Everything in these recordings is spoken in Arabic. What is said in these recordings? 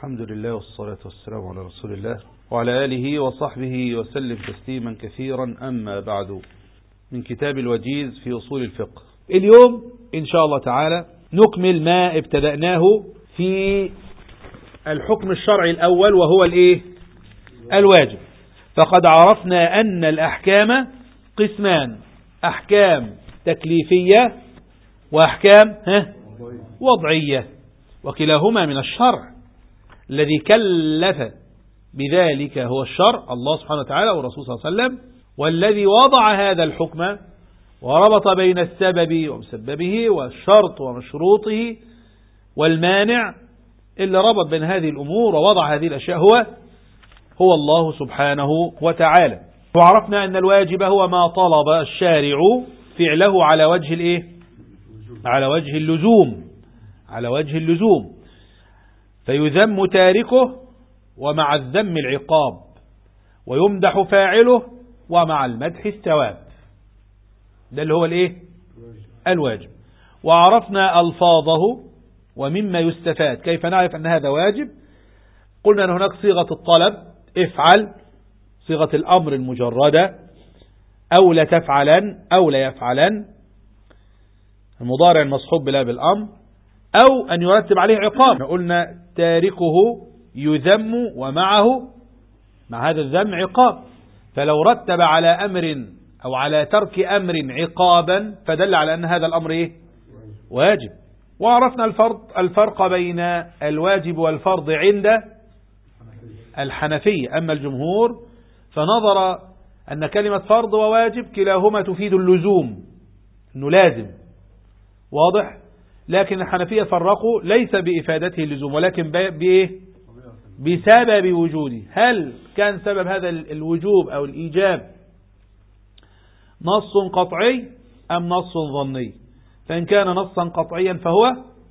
الحمد لله والصلاة والسلام على رسول الله وعلى آله وصحبه وسلم تسليما كثيرا. أما بعد، من كتاب الوجيز في أصول الفقه. اليوم إن شاء الله تعالى نكمل ما ابتدأناه في الحكم الشرعي الأول، وهو الواجب. فقد عرفنا أن الأحكام قسمان: أحكام تكليفية وأحكام وضعية، وكلاهما من الشرع. الذي كلف بذلك هو الشرع، الله سبحانه وتعالى والرسول صلى الله عليه وسلم، والذي وضع هذا الحكم وربط بين السبب ومسببه والشرط ومشروطه والمانع، اللي ربط بين هذه الأمور ووضع هذه الأشياء هو الله سبحانه وتعالى. وعرفنا أن الواجب هو ما طلب الشارع فعله على وجه على وجه اللزوم، فيذم تاركه ومع الذم العقاب، ويمدح فاعله ومع المدح الثواب. ده اللي هو الواجب. وعرفنا ألفاظه ومما يستفاد. كيف نعرف أن هذا واجب؟ قلنا أن هناك صيغة الطلب: افعل، صيغة الأمر المجردة: أو لا تفعلن، أو لا يفعلن، المضارع المصحوب بلا بالأمر، أو أن يرتب عليه عقاب. قلنا تاركه يذم ومعه مع هذا الذم عقاب، فلو رتب على أمر أو على ترك أمر عقابا فدل على أن هذا الأمر واجب. وعرفنا الفرق بين الواجب والفرض عند الحنفية. أما الجمهور فنظر أن كلمة فرض وواجب كلاهما تفيد اللزوم، أنه لازم، واضح. لكن الحنفية فرقوا ليس بإفادته اللزوم، ولكن بسبب وجوده. هل كان سبب هذا الوجوب أو الإيجاب نص قطعي أم نص ظني؟ فإن كان نصا قطعيا فهو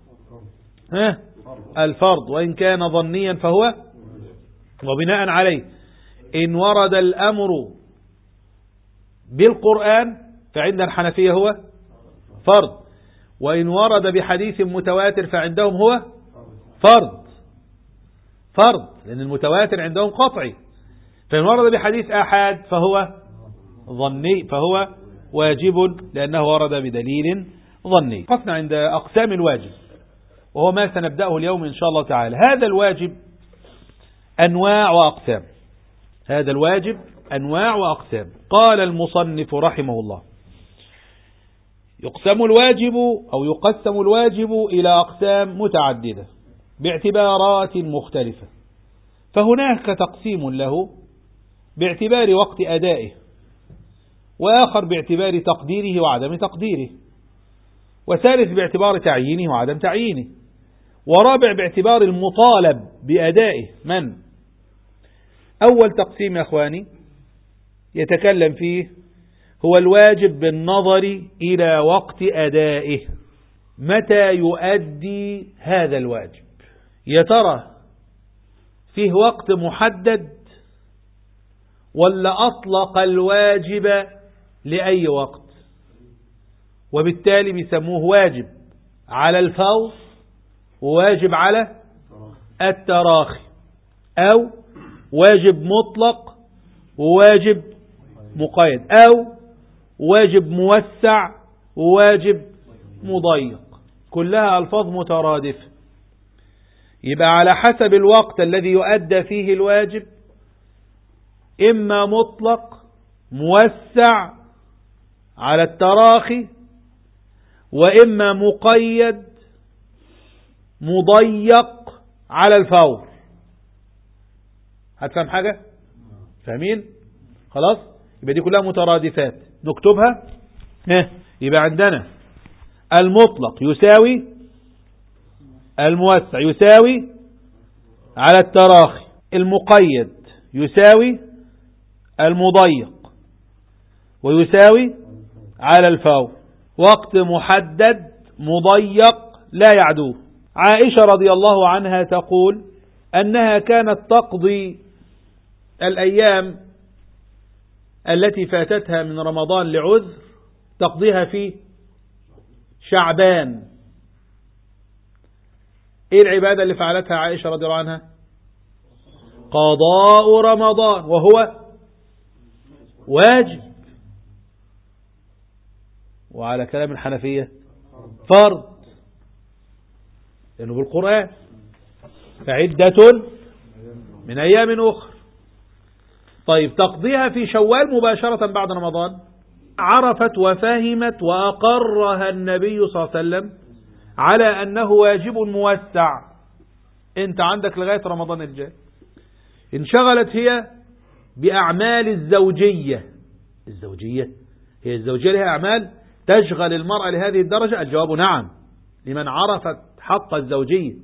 الفرض، وإن كان ظنيا فهو. وبناء عليه إن ورد الأمر بالقرآن فعند الحنفية هو فرض، وإن ورد بحديث متواتر فعندهم هو فرض، لأن المتواتر عندهم قطعي. فإن ورد بحديث آحاد فهو ظني، فهو واجب لأنه ورد بدليل ظني. قفنا عند أقسام الواجب، وهو ما سنبدأه اليوم إن شاء الله تعالى. هذا الواجب أنواع وأقسام. قال المصنف رحمه الله: يقسم الواجب إلى أقسام متعددة باعتبارات مختلفة. فهناك تقسيم له باعتبار وقت أدائه، وآخر باعتبار تقديره وعدم تقديره، وثالث باعتبار تعيينه وعدم تعيينه، ورابع باعتبار المطالب بأدائه. أول تقسيم يا أخواني يتكلم فيه هو الواجب بالنظر إلى وقت أدائه. متى يؤدي هذا الواجب؟ يا ترى فيه وقت محدد، ولا أطلق الواجب لأي وقت؟ وبالتالي بيسموه واجب على الفور، وواجب على التراخي، أو واجب مطلق وواجب مقيد، أو واجب موسع وواجب مضيق. كلها ألفاظ مترادفة. يبقى على حسب الوقت الذي يؤدى فيه الواجب، إما مطلق موسع على التراخي، وإما مقيد مضيق على الفور. هتفهم حاجة؟ فاهمين؟ خلاص؟ يبقى دي كلها مترادفات نكتبها. يبقى عندنا المطلق يساوي الموسع يساوي على التراخي، المقيد يساوي المضيق ويساوي على الفور. وقت محدد مضيق لا يعدوه. عائشة رضي الله عنها تقول أنها كانت تقضي الأيام التي فاتتها من رمضان لعذر تقضيها في شعبان. ايه العبادة اللي فعلتها عائشة رضي الله عنها؟ قضاء رمضان وهو واجب، وعلى كلام الحنفية فرض لأنه بالقرآن فعدة من أيام أخرى. طيب تقضيها في شوال مباشرة بعد رمضان، عرفت وفهمت وأقرها النبي صلى الله عليه وسلم على أنه واجب موسع، أنت عندك لغاية رمضان الجاي. انشغلت هي بأعمال الزوجية هي الزوجية لها أعمال تشغل المرأة لهذه الدرجة؟ الجواب نعم، لمن عرفت حق الزوجية.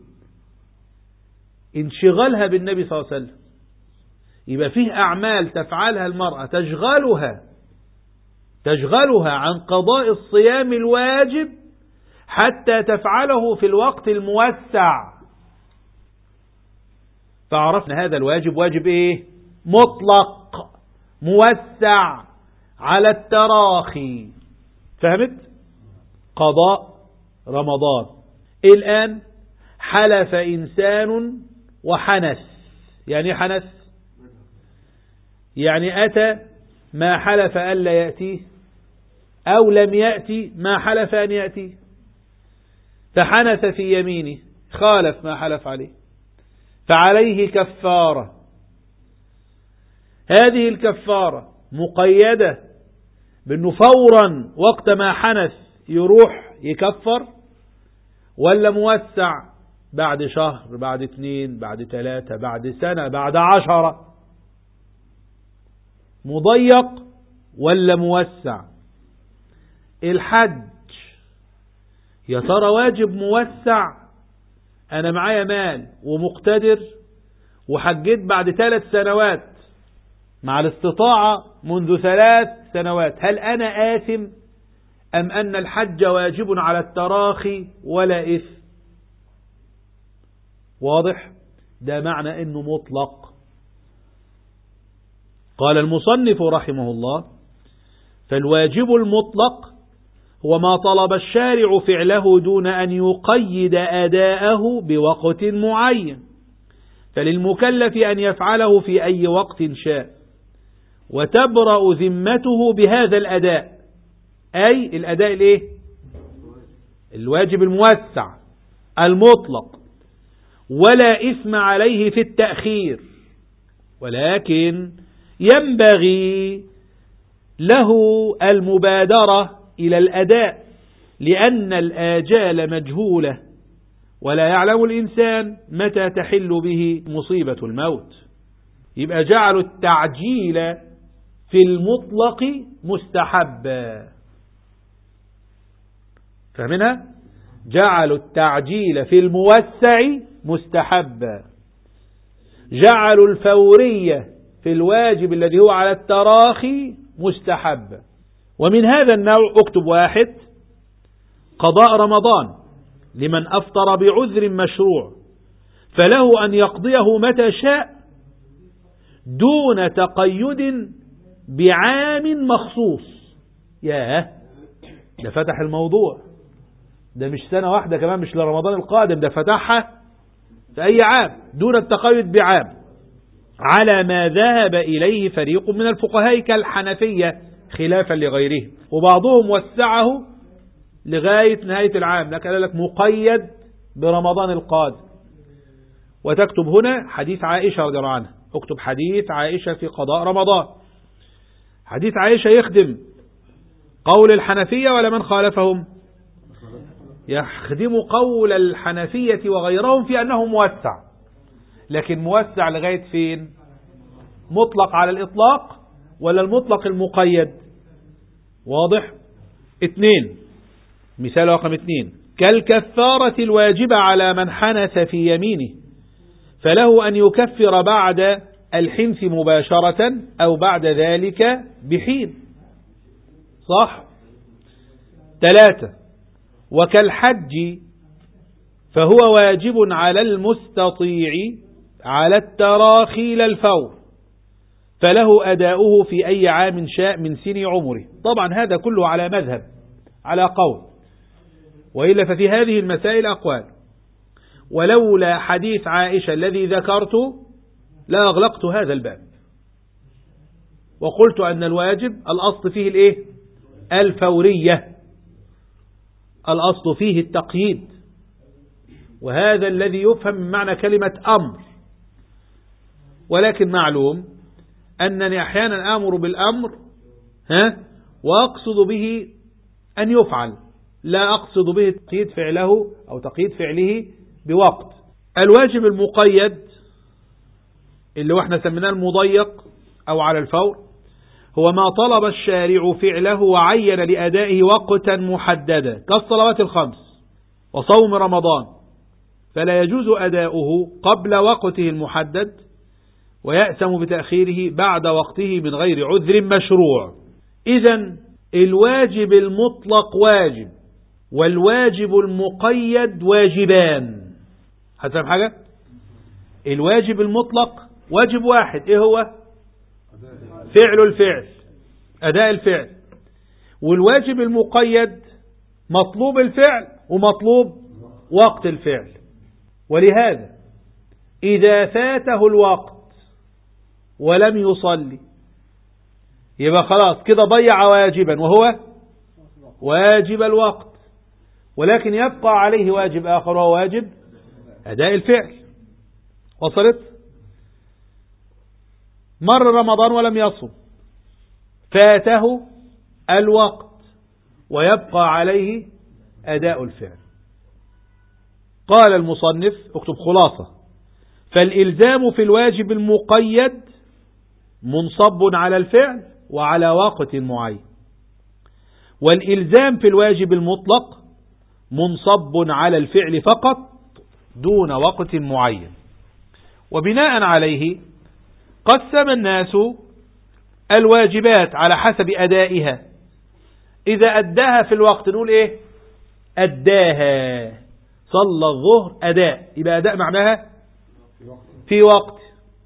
انشغالها بالنبي صلى الله عليه وسلم يبقى فيه أعمال تفعلها المرأة تشغلها عن قضاء الصيام الواجب حتى تفعله في الوقت الموسع. فعرفنا هذا الواجب واجب ايه؟ مطلق موسع على التراخي. فهمت؟ قضاء رمضان. الآن حلف إنسان وحنث. يعني حنث يعني أتى ما حلف ألا يأتيه، أو لم يأتي ما حلف أن يأتيه، فحنث في يمينه خالف ما حلف عليه، فعليه كفارة. هذه الكفارة مقيدة بأنه فورا وقت ما حنث يروح يكفر، ولا موسع بعد شهر، بعد 2، بعد 3، بعد سنة، بعد 10؟ مضيق ولا موسع؟ الحج يا ترى واجب موسع؟ أنا معايا مال ومقتدر وحجيت بعد 3 سنوات مع الاستطاعة منذ 3 سنوات، هل أنا آثم أم أن الحج واجب على التراخي ولا إثم؟ واضح؟ ده معنى أنه مطلق. قال المصنف رحمه الله: فالواجب المطلق هو ما طلب الشارع فعله دون أن يقيد أداءه بوقت معين، فللمكلف أن يفعله في أي وقت شاء، وتبرأ ذمته بهذا الأداء، أي الأداء الإيه؟ الواجب الموسع المطلق، ولا إثم عليه في التأخير، ولكن ينبغي له المبادرة إلى الأداء، لأن الآجال مجهولة، ولا يعلم الإنسان متى تحل به مصيبة الموت. يبقى جعلوا التعجيل في المطلق مستحبا. فاهمينها؟ جعلوا التعجيل في الموسع مستحبا، جعلوا الفورية في الواجب الذي هو على التراخي مستحبا. ومن هذا النوع اكتب 1: قضاء رمضان لمن أفطر بعذر مشروع، فله أن يقضيه متى شاء دون تقيد بعام مخصوص. ياه، ده فتح الموضوع، ده مش سنة واحدة كمان، مش لرمضان القادم، ده فتحها في أي عام دون التقيد بعام، على ما ذهب إليه فريق من الفقهاء كالحنفية خلافا لغيره، وبعضهم وسعه لغاية نهاية العام، لكن قال لك مقيد برمضان القادم. وتكتب هنا حديث عائشة رضي الله عنها، اكتب حديث عائشة في قضاء رمضان. حديث عائشة يخدم قول الحنفية ولا من خالفهم؟ يخدم قول الحنفية وغيرهم في أنه موسع، لكن موسع لغاية فين؟ مطلق على الإطلاق ولا المطلق المقيد؟ واضح؟ 2، مثال رقم 2: كالكفارة الواجبة على من حنث في يمينه، فله أن يكفر بعد الحنث مباشرة أو بعد ذلك بحين. صح؟ 3: وكالحج فهو واجب على المستطيع على التراخي لا الفور، فله أداؤه في أي عام شاء من سن عمره. طبعا هذا كله على مذهب، على قول، وإلا ففي هذه المسائل أقوال. ولولا حديث عائشة الذي ذكرته لا أغلقت هذا الباب وقلت أن الواجب الأصل فيه الإيه؟ الفورية، الأصل فيه التقييد، وهذا الذي يفهم من معنى كلمة أمر. ولكن معلوم أنني أحيانا آمر بالأمر وأقصد به أن يفعل، لا أقصد به تقييد فعله أو تقييد فعله بوقت. الواجب المقيد اللي احنا سميناه المضيق أو على الفور هو ما طلب الشارع فعله وعين لأدائه وقتا محددا كالصلوات الخمس وصوم رمضان، فلا يجوز أداؤه قبل وقته المحدد ويأثم بتأخيره بعد وقته من غير عذر مشروع. إذن الواجب المطلق واجب والواجب المقيد واجبان. هتفهم حاجة؟ الواجب المطلق واجب واحد، ايه هو؟ فعل الفعل، أداء الفعل. والواجب المقيد مطلوب الفعل ومطلوب وقت الفعل. ولهذا إذا فاته الوقت ولم يصلي يبقى خلاص كده ضيع واجبا وهو واجب الوقت، ولكن يبقى عليه واجب آخر وهو واجب أداء الفعل. وصلت؟ مر رمضان ولم يصم فاته الوقت ويبقى عليه أداء الفعل. قال المصنف، اكتب خلاصة: فالإلزام في الواجب المقيد منصب على الفعل وعلى وقت معين، والإلزام في الواجب المطلق منصب على الفعل فقط دون وقت معين. وبناء عليه قسم الناس الواجبات على حسب أدائها. إذا أداها في الوقت نقول إيه؟ أداها. صلى الظهر أداء، يبقى أداء معناها في وقت.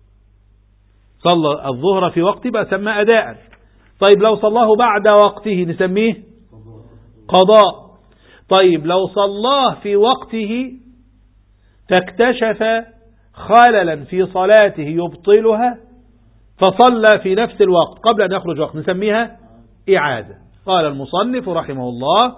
صلى الظهر في وقت يبقى سمى أداء. طيب لو صلاه بعد وقته نسميه قضاء. طيب لو صلاه في وقته فاكتشف خللا في صلاته يبطلها فصلى في نفس الوقت قبل أن يخرج وقت نسميها إعادة. قال المصنف رحمه الله: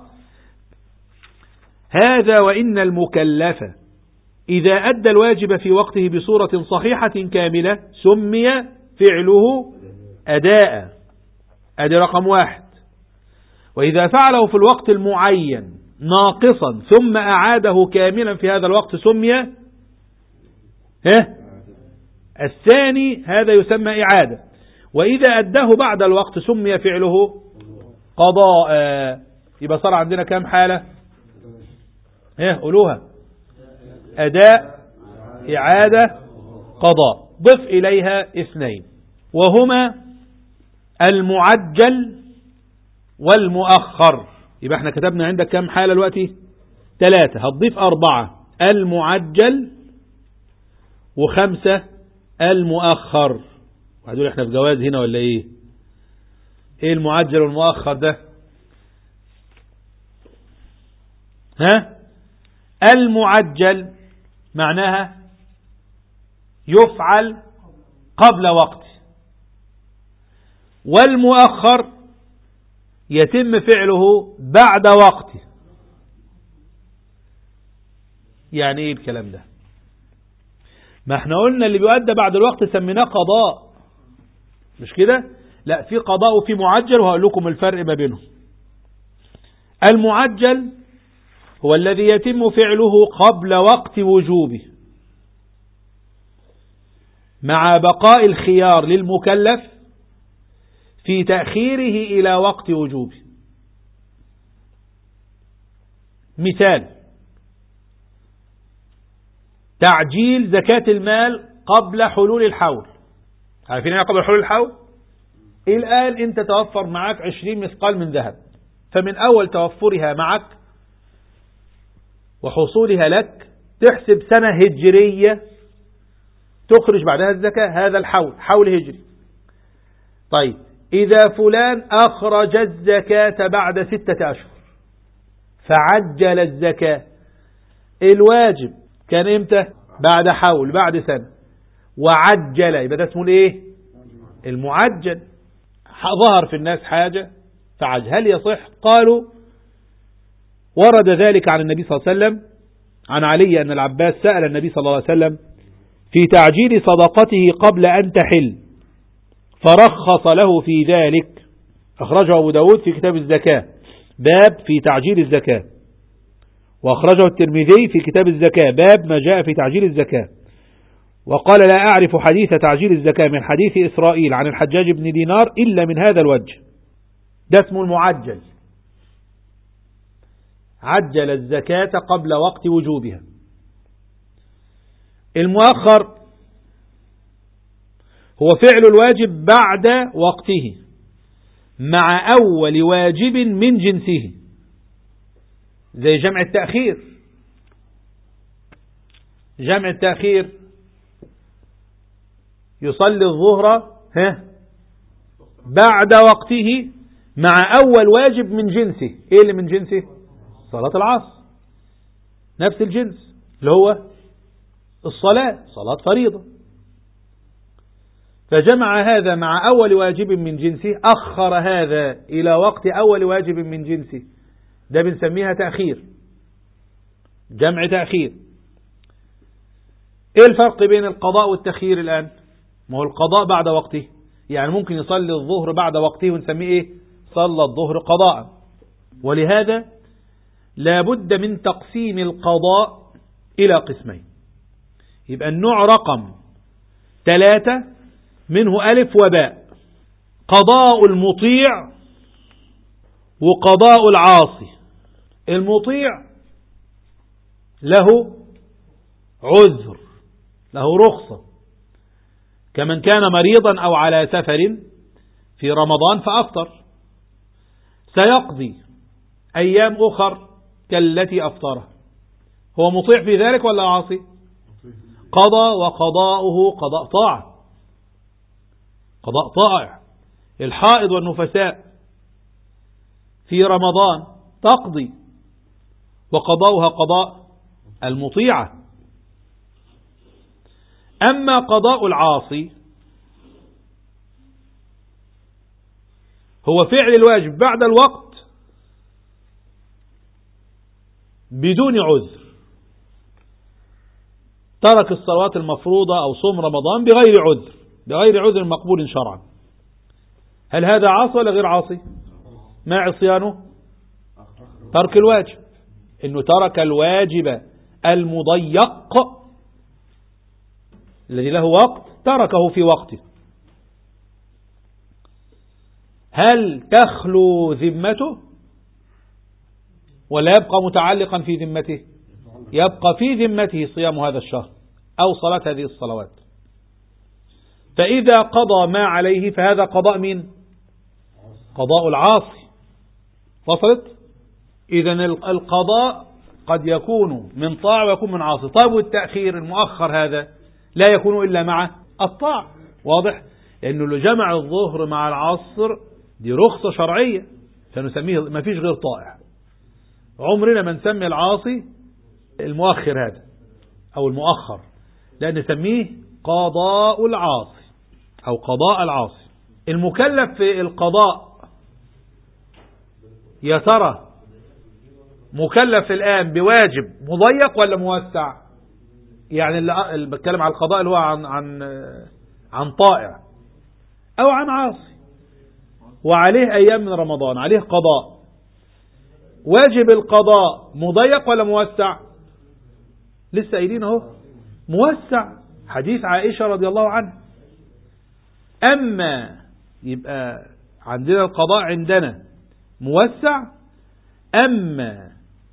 هذا وإن المكلف إذا أدى الواجب في وقته بصورة صحيحة كاملة سمي فعله أداء. أدي رقم واحد. وإذا فعله في الوقت المعين ناقصا ثم أعاده كاملا في هذا الوقت سمي الثاني، هذا يسمى إعادة. وإذا أداه بعد الوقت سمي فعله قضاء. يبقى صار عندنا كام حالة؟ قولوها: أداء، إعادة، قضاء. ضف إليها اثنين وهما المعجل والمؤخر. يبقى احنا كتبنا عندك كام حالة دلوقتي؟ 3. هتضيف 4: المعجل، و5 المؤخر. وهدول احنا في جواز هنا ولا ايه؟ ايه المعجل والمؤخر ده؟ المعجل معناها يفعل قبل وقته، والمؤخر يتم فعله بعد وقته. يعني ايه الكلام ده؟ ما احنا قلنا اللي بيؤدى بعد الوقت سميناه قضاء، مش كده؟ لا، في قضاء وفي معجل، وهقول لكم الفرق ما بينهم. المعجل هو الذي يتم فعله قبل وقت وجوبه مع بقاء الخيار للمكلف في تأخيره إلى وقت وجوبه. مثال: تعجيل زكاة المال قبل حلول الحول. عارفين ايه قبل حلول الحول؟ الآن انت توفر معك 20 مثقال من ذهب، فمن أول توفرها معك وحصولها لك تحسب سنة هجرية تخرج بعدها الزكاة. هذا الحول، حول هجري. طيب إذا فلان أخرج الزكاة بعد 6 أشهر فعجل الزكاة، الواجب كان إمتى؟ بعد حول، بعد سنة. وعجل، يبقى ده اسمه الايه؟ المعجل. ظهر في الناس حاجة فعجل. هل يصح؟ قالوا ورد ذلك عن النبي صلى الله عليه وسلم عن علي أن العباس سأل النبي صلى الله عليه وسلم في تعجيل صدقته قبل أن تحل فرخص له في ذلك. أخرجه أبو داود في كتاب الزكاة باب في تعجيل الزكاة، وأخرجه الترمذي في كتاب الزكاة باب ما جاء في تعجيل الزكاة. وقال لا أعرف حديث تعجيل الزكاة من حديث إسرائيل عن الحجاج بن دينار إلا من هذا الوجه. ده اسمه المعجل، عجل الزكاة قبل وقت وجوبها. المؤخر هو فعل الواجب بعد وقته مع أول واجب من جنسه، زي جمع التأخير. جمع التأخير يصلي الظهر بعد وقته مع أول واجب من جنسه. إيه اللي من جنسه؟ صلاة العصر، نفس الجنس اللي هو الصلاة، صلاة فريضة. فجمع هذا مع أول واجب من جنسه، أخر هذا إلى وقت أول واجب من جنسه، ده بنسميها تأخير، جمع تأخير. إيه الفرق بين القضاء والتأخير الآن؟ ما هو القضاء بعد وقته، يعني ممكن يصلي الظهر بعد وقته ونسميه إيه؟ صلى الظهر قضاء. ولهذا لا بد من تقسيم القضاء إلى قسمين. يبقى النوع رقم 3 منه ألف وباء: قضاء المطيع وقضاء العاصي. المطيع له عذر، له رخصة، كمن كان مريضا أو على سفر في رمضان فأفطر، سيقضي أيام أخر كالتي أفطرها. هو مطيع في ذلك ولا عاصي؟ قضى، وقضاؤه قضاء طاعة، قضاء طائع. الحائض والنفساء في رمضان تقضي، وقضاؤها قضاء المطيعة. أما قضاء العاصي هو فعل الواجب بعد الوقت بدون عذر، ترك الصلوات المفروضة أو صوم رمضان بغير عذر، بغير عذر مقبول شرعا. هل هذا عاصي ولا غير عاصي؟ ما عصيانه؟ ترك الواجب، إنه ترك الواجب المضيق الذي له وقت، تركه في وقته. هل تخلو ذمته ولا يبقى متعلقا في ذمته؟ يبقى في ذمته صيام هذا الشهر أو صلاة هذه الصلوات. فإذا قضى ما عليه فهذا قضاء مين؟ قضاء العاصي. وصلت؟ إذن القضاء قد يكون من طاعة ويكون من عاصي. طيب والتأخير المؤخر هذا لا يكون إلا مع الطاعة. واضح؟ لأنه اللي جمع الظهر مع العصر دي رخصة شرعية، فنسميه ما فيش غير طائع. عمرنا ما نسمي العاصي المؤخر هذا أو المؤخر، لأن نسميه قضاء العاصي أو قضاء العاصي. المكلف في القضاء يا ترى مكلف الآن بواجب مضيق ولا موسع؟ يعني اللي بتكلم على القضاء اللي هو عن طائع أو عن عاصي، وعليه أيام من رمضان، عليه قضاء. واجب القضاء مضيق ولا موسع؟ لسه قايلين اهو موسع، حديث عائشة رضي الله عنها. أما يبقى عندنا القضاء عندنا موسع، أما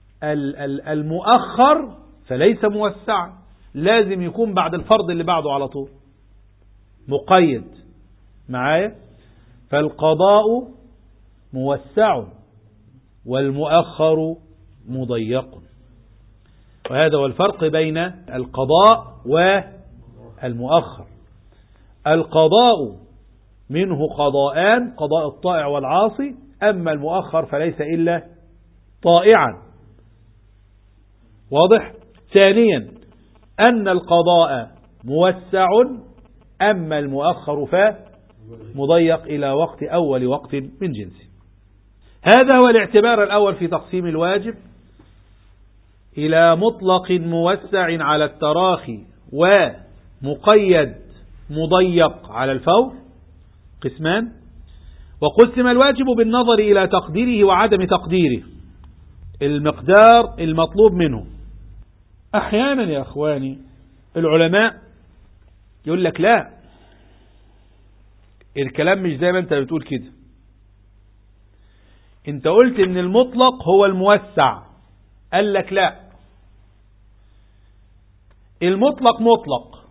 المؤخر فليس موسع، لازم يكون بعد الفرض اللي بعده على طول، مقيد معايا. فالقضاء موسع والمؤخر مضيق، وهذا هو الفرق بين القضاء والمؤخر. القضاء منه قضاءان: قضاء الطائع والعاصي، أما المؤخر فليس إلا طائعا. واضح؟ ثانيا أن القضاء موسع أما المؤخر فمضيق إلى وقت أول وقت من جنسه. هذا هو الاعتبار الأول في تقسيم الواجب إلى مطلق موسع على التراخي ومقيد مضيق على الفور، قسمان. وقسم الواجب بالنظر إلى تقديره وعدم تقديره، المقدار المطلوب منه. أحيانا يا أخواني العلماء يقول لك لا، الكلام مش زي ما انت بتقول كده، انت قلت ان المطلق هو الموسع. قال لك لا، المطلق مطلق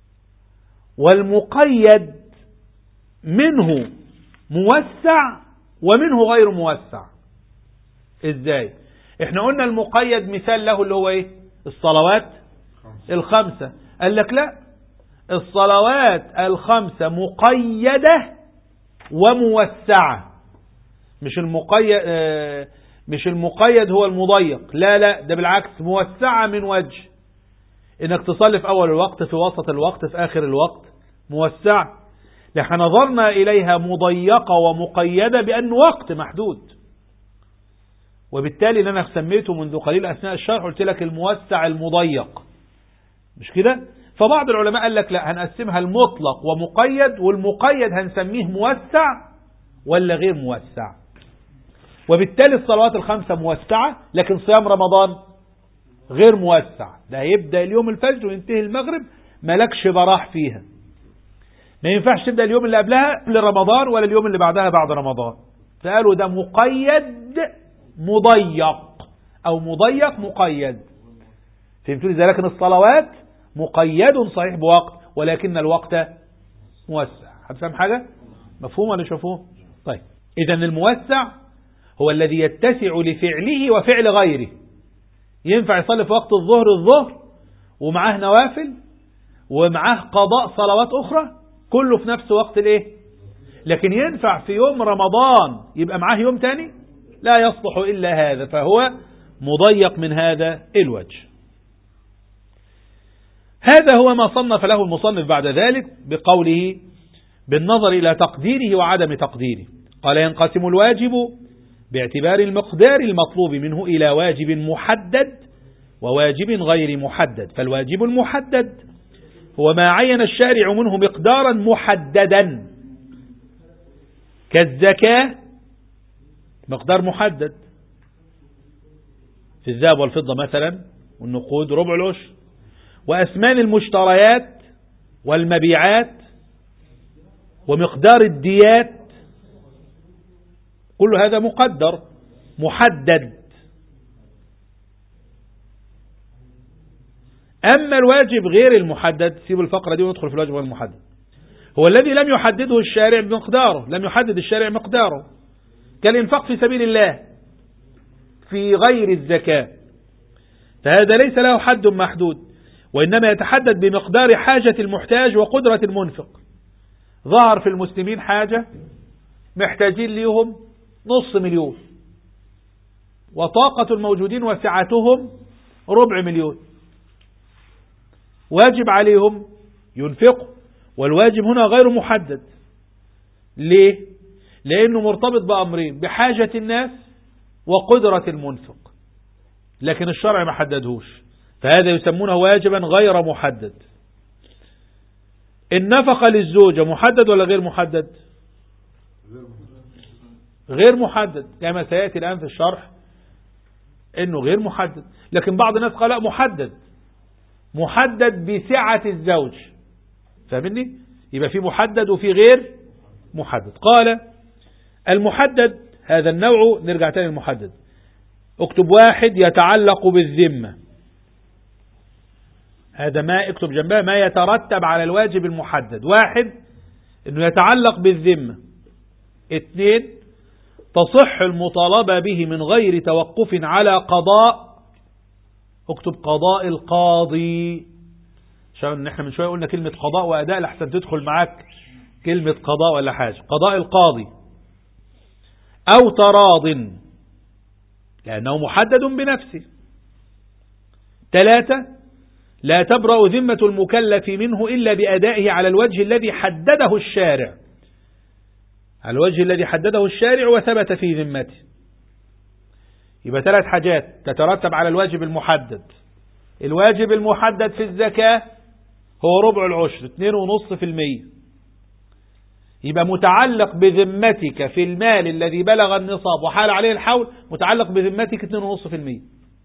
والمقيد منه موسع ومنه غير موسع. ازاي؟ احنا قلنا المقيد مثال له اللي هو ايه؟ الصلوات الخمسة. قال لك لا، الصلوات الخمسة مقيدة وموسعة، مش المقيد هو المضيق، لا ده بالعكس، موسعة من وجه انك تصلي في اول الوقت، في وسط الوقت، في اخر الوقت، موسعة. نحن نظرنا اليها مضيقة ومقيدة بان وقت محدود، وبالتالي اللي انا سميته منذ قليل اثناء الشرح قلت لك الموسع المضيق، مش كده؟ فبعض العلماء قال لك لا، هنقسمها المطلق ومقيد، والمقيد هنسميه موسع ولا غير موسع. وبالتالي الصلوات الخمسة موسعة، لكن صيام رمضان غير موسع، ده هيبدأ اليوم الفجر وينتهي المغرب، مالكش براح فيها. ما ينفعش تبدأ اليوم اللي قبلها قبل رمضان ولا اليوم اللي بعدها بعد رمضان. فقالوا ده مقيد مضيق أو مضيق مقيد. فهمتوا لي؟ لكن الصلوات مقيد صحيح بوقت، ولكن الوقت موسع. هتفهم حاجة؟ مفهوم ولا مش مفهوم؟ طيب، إذا الموسع هو الذي يتسع لفعله وفعل غيره. ينفع يصلي في وقت الظهر ومعاه نوافل ومعاه قضاء صلوات أخرى كله في نفس وقت الايه؟ لكن ينفع في يوم رمضان يبقى معاه يوم تاني؟ لا يصلح إلا هذا، فهو مضيق من هذا الوجه. هذا هو ما صنف له المصنف بعد ذلك بقوله بالنظر إلى تقديره وعدم تقديره. قال ينقسم الواجب باعتبار المقدار المطلوب منه إلى واجب محدد وواجب غير محدد. فالواجب المحدد هو ما عين الشارع منه مقدارا محددا، كالزكاة مقدار محدد في الذهب والفضة مثلا، والنقود ربع العشر، وأثمان المشتريات والمبيعات ومقدار الديات، كل هذا مقدر محدد. أما الواجب غير المحدد، سيب الفقرة دي وندخل في الواجب غير المحدد، هو الذي لم يحدده الشارع بمقداره، لم يحدد الشارع مقداره، كالإنفاق في سبيل الله في غير الزكاة، فهذا ليس له حد محدود، وإنما يتحدد بمقدار حاجة المحتاج وقدرة المنفق. ظهر في المسلمين حاجة محتاجين ليهم 500,000 وطاقة الموجودين وسعتهم 250,000، واجب عليهم ينفقوا، والواجب هنا غير محدد. ليه؟ لأنه مرتبط بأمرين، بحاجة الناس وقدرة المنفق، لكن الشرع ما حددهوش، فهذا يسمونه واجبا غير محدد. النفقة للزوجة محدد ولا غير محدد؟ غير محدد، كما سيأتي الآن في الشرح انه غير محدد. لكن بعض الناس قال لا، محدد بسعة الزوج. فاهمني؟ يبقى في محدد وفي غير محدد. قال المحدد هذا النوع، نرجع تاني المحدد، اكتب واحد يتعلق بالذمة، هذا ما اكتب جنبها ما يترتب على الواجب المحدد. واحد انه يتعلق بالذمة. 2 تصح المطالبة به من غير توقف على قضاء، اكتب قضاء القاضي، عشان احنا من شوية قلنا كلمة قضاء وأداء لحسن تدخل معاك كلمة قضاء ولا حاجة. قضاء القاضي أو تراض لأنه محدد بنفسه. 3 لا تبرأ ذمة المكلف منه إلا بأدائه على الوجه الذي حدده الشارع، على الوجه الذي حدده الشارع وثبت في ذمته. يبقى 3 حاجات تترتب على الواجب المحدد. الواجب المحدد في الزكاة هو ربع العشر 2.5%، يبقى متعلق بذمتك في المال الذي بلغ النصاب وحال عليه الحول، متعلق بذمتك 2.5%.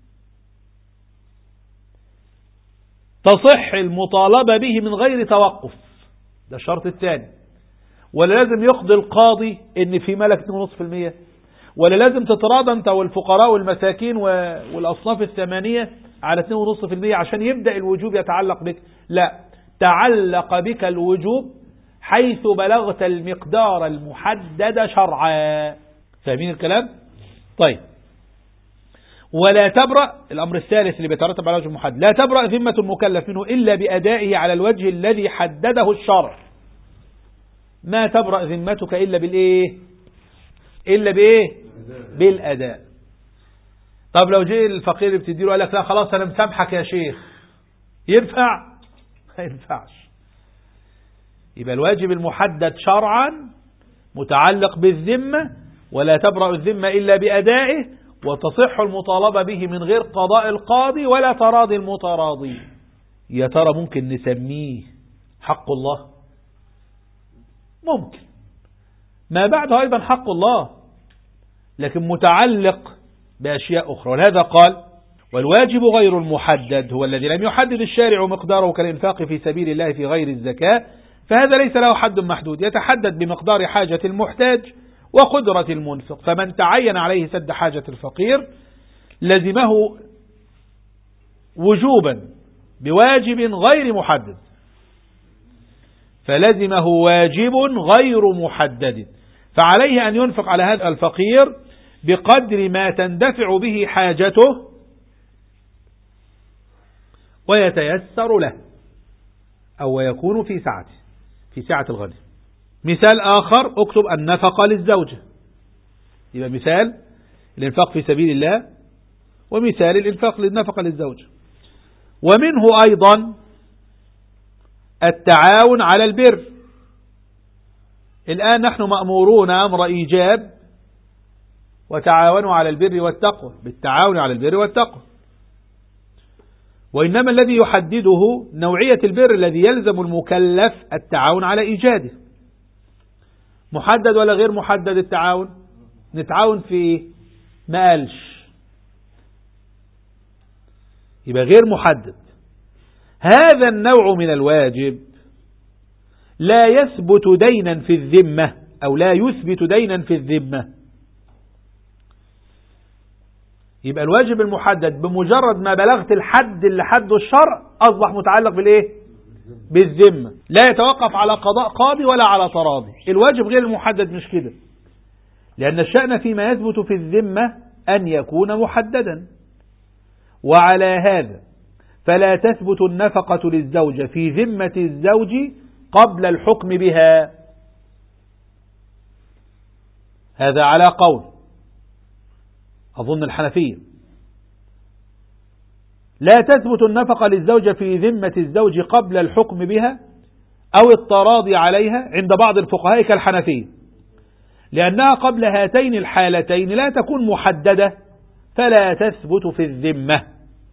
تصح المطالبة به من غير توقف، ده الشرط الثاني. ولا لازم يقضي القاضي ان في مالك 2.5%، ولا لازم تتراضى انت والفقراء والمساكين والاصناف الثمانية على 2.5% عشان يبدأ الوجوب يتعلق بك. لا، تعلق بك الوجوب حيث بلغت المقدار المحدد شرعا. فاهمين الكلام؟ طيب. ولا تبرأ، الأمر الثالث اللي بيترتب على وجه المحدد، لا تبرأ ذمة المكلف منه إلا بأدائه على الوجه الذي حدده الشرع. ما تبرأ ذمتك إلا بالإيه؟ إلا بإيه؟ بالأداء. طب لو جه الفقير اللي بتديله قال لك لا خلاص أنا مسامحك يا شيخ، ينفع؟ ما ينفعش. يبقى الواجب المحدد شرعا متعلق بالذمة، ولا تبرأ الذمة إلا بأدائه، وتصح المطالبة به من غير قضاء القاضي ولا تراضي المتراضي. يا ترى ممكن نسميه حق الله؟ ممكن، ما بعده أيضا حق الله، لكن متعلق بأشياء أخرى. ولهذا قال: والواجب غير المحدد هو الذي لم يحدد الشارع مقداره كالإنفاق في سبيل الله في غير الزكاة، فهذا ليس له حد محدود، يتحدد بمقدار حاجة المحتاج وقدرة المنفق. فمن تعين عليه سد حاجة الفقير لزمه وجوبا بواجب غير محدد، فلزمه واجب غير محدد، فعليه أن ينفق على هذا الفقير بقدر ما تندفع به حاجته ويتيسر له، أو يكون في سعته، في سعة الغني. مثال آخر: اكتب النفقة للزوجة. يبقى مثال الإنفاق في سبيل الله، ومثال الإنفاق للنفقة للزوجة. ومنه أيضا التعاون على البر. الآن نحن مأمورون أمر إيجاب: وتعاونوا على البر والتقوى، بالتعاون على البر والتقوى. وإنما الذي يحدده نوعية البر الذي يلزم المكلف التعاون على إيجاده. محدد ولا غير محدد التعاون؟ نتعاون في ما قالش، يبقى غير محدد. هذا النوع من الواجب لا يثبت دينا في الذمة، أو لا يثبت دينا في الذمة. يبقى الواجب المحدد بمجرد ما بلغت الحد اللي حده الشرع أصبح متعلق بالإيه؟ بالذمة، لا يتوقف على قضاء قاضي ولا على تراضي. الواجب غير المحدد مش كده، لأن الشأن فيما يثبت في الذمة أن يكون محددا. وعلى هذا فلا تثبت النفقة للزوجة في ذمة الزوج قبل الحكم بها. هذا على قول أظن الحنفية. لا تثبت النفقة للزوجة في ذمة الزوج قبل الحكم بها أو التراضي عليها عند بعض الفقهاء كالحنفية، لأنها قبل هاتين الحالتين لا تكون محددة، فلا تثبت في الذمة.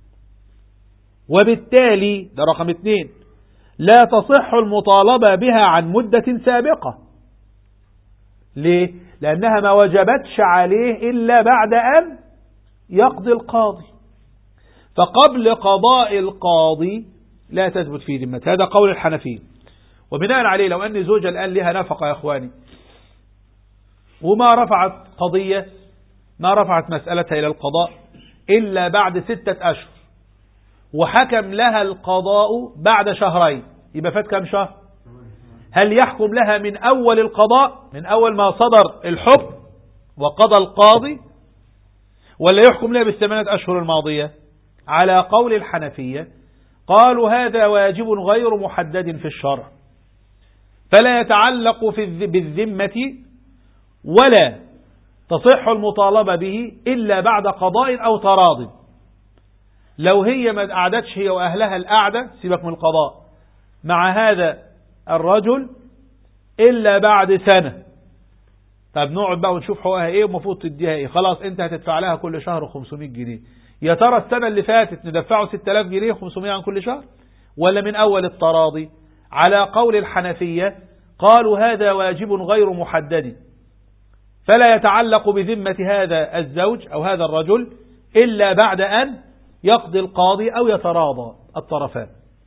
وبالتالي ده رقم 2، لا تصح المطالبة بها عن مدة سابقة. ليه؟ لأنها ما وجبتش عليه إلا بعد أن يقضي القاضي، فقبل قضاء القاضي لا تثبت في ذمة. هذا قول الحنفية. وبناء عليه لو أن زوجة الآن لها نفقة يا أخواني، وما رفعت قضية، ما رفعت مسألتها إلى القضاء إلا بعد 6 أشهر، وحكم لها القضاء بعد 2 شهر، يبقى فات كم شهر؟ هل يحكم لها من أول القضاء، من أول ما صدر الحكم وقضى القاضي، ولا يحكم لها بال8 أشهر الماضية؟ على قول الحنفية قالوا هذا واجب غير محدد في الشرع، فلا يتعلق بالذمة ولا تصح المطالبة به إلا بعد قضاء أو تراض، لو هي ما قعدتش هي وأهلها القعدة، سيبك من القضاء، مع هذا الرجل إلا بعد سنة، طب نقعد بقى ونشوف حقوقها ايه ومفروض تديها ايه. خلاص انت هتدفع لها كل شهر 500 جنيه. يا ترى السنة اللي فاتت ندفعه 6000 جنيه 500 عن كل شهر، ولا من أول التراضي؟ على قول الحنفية قالوا هذا واجب غير محدد، فلا يتعلق بذمة هذا الزوج أو هذا الرجل إلا بعد أن يقضي القاضي أو يتراضى الطرفان.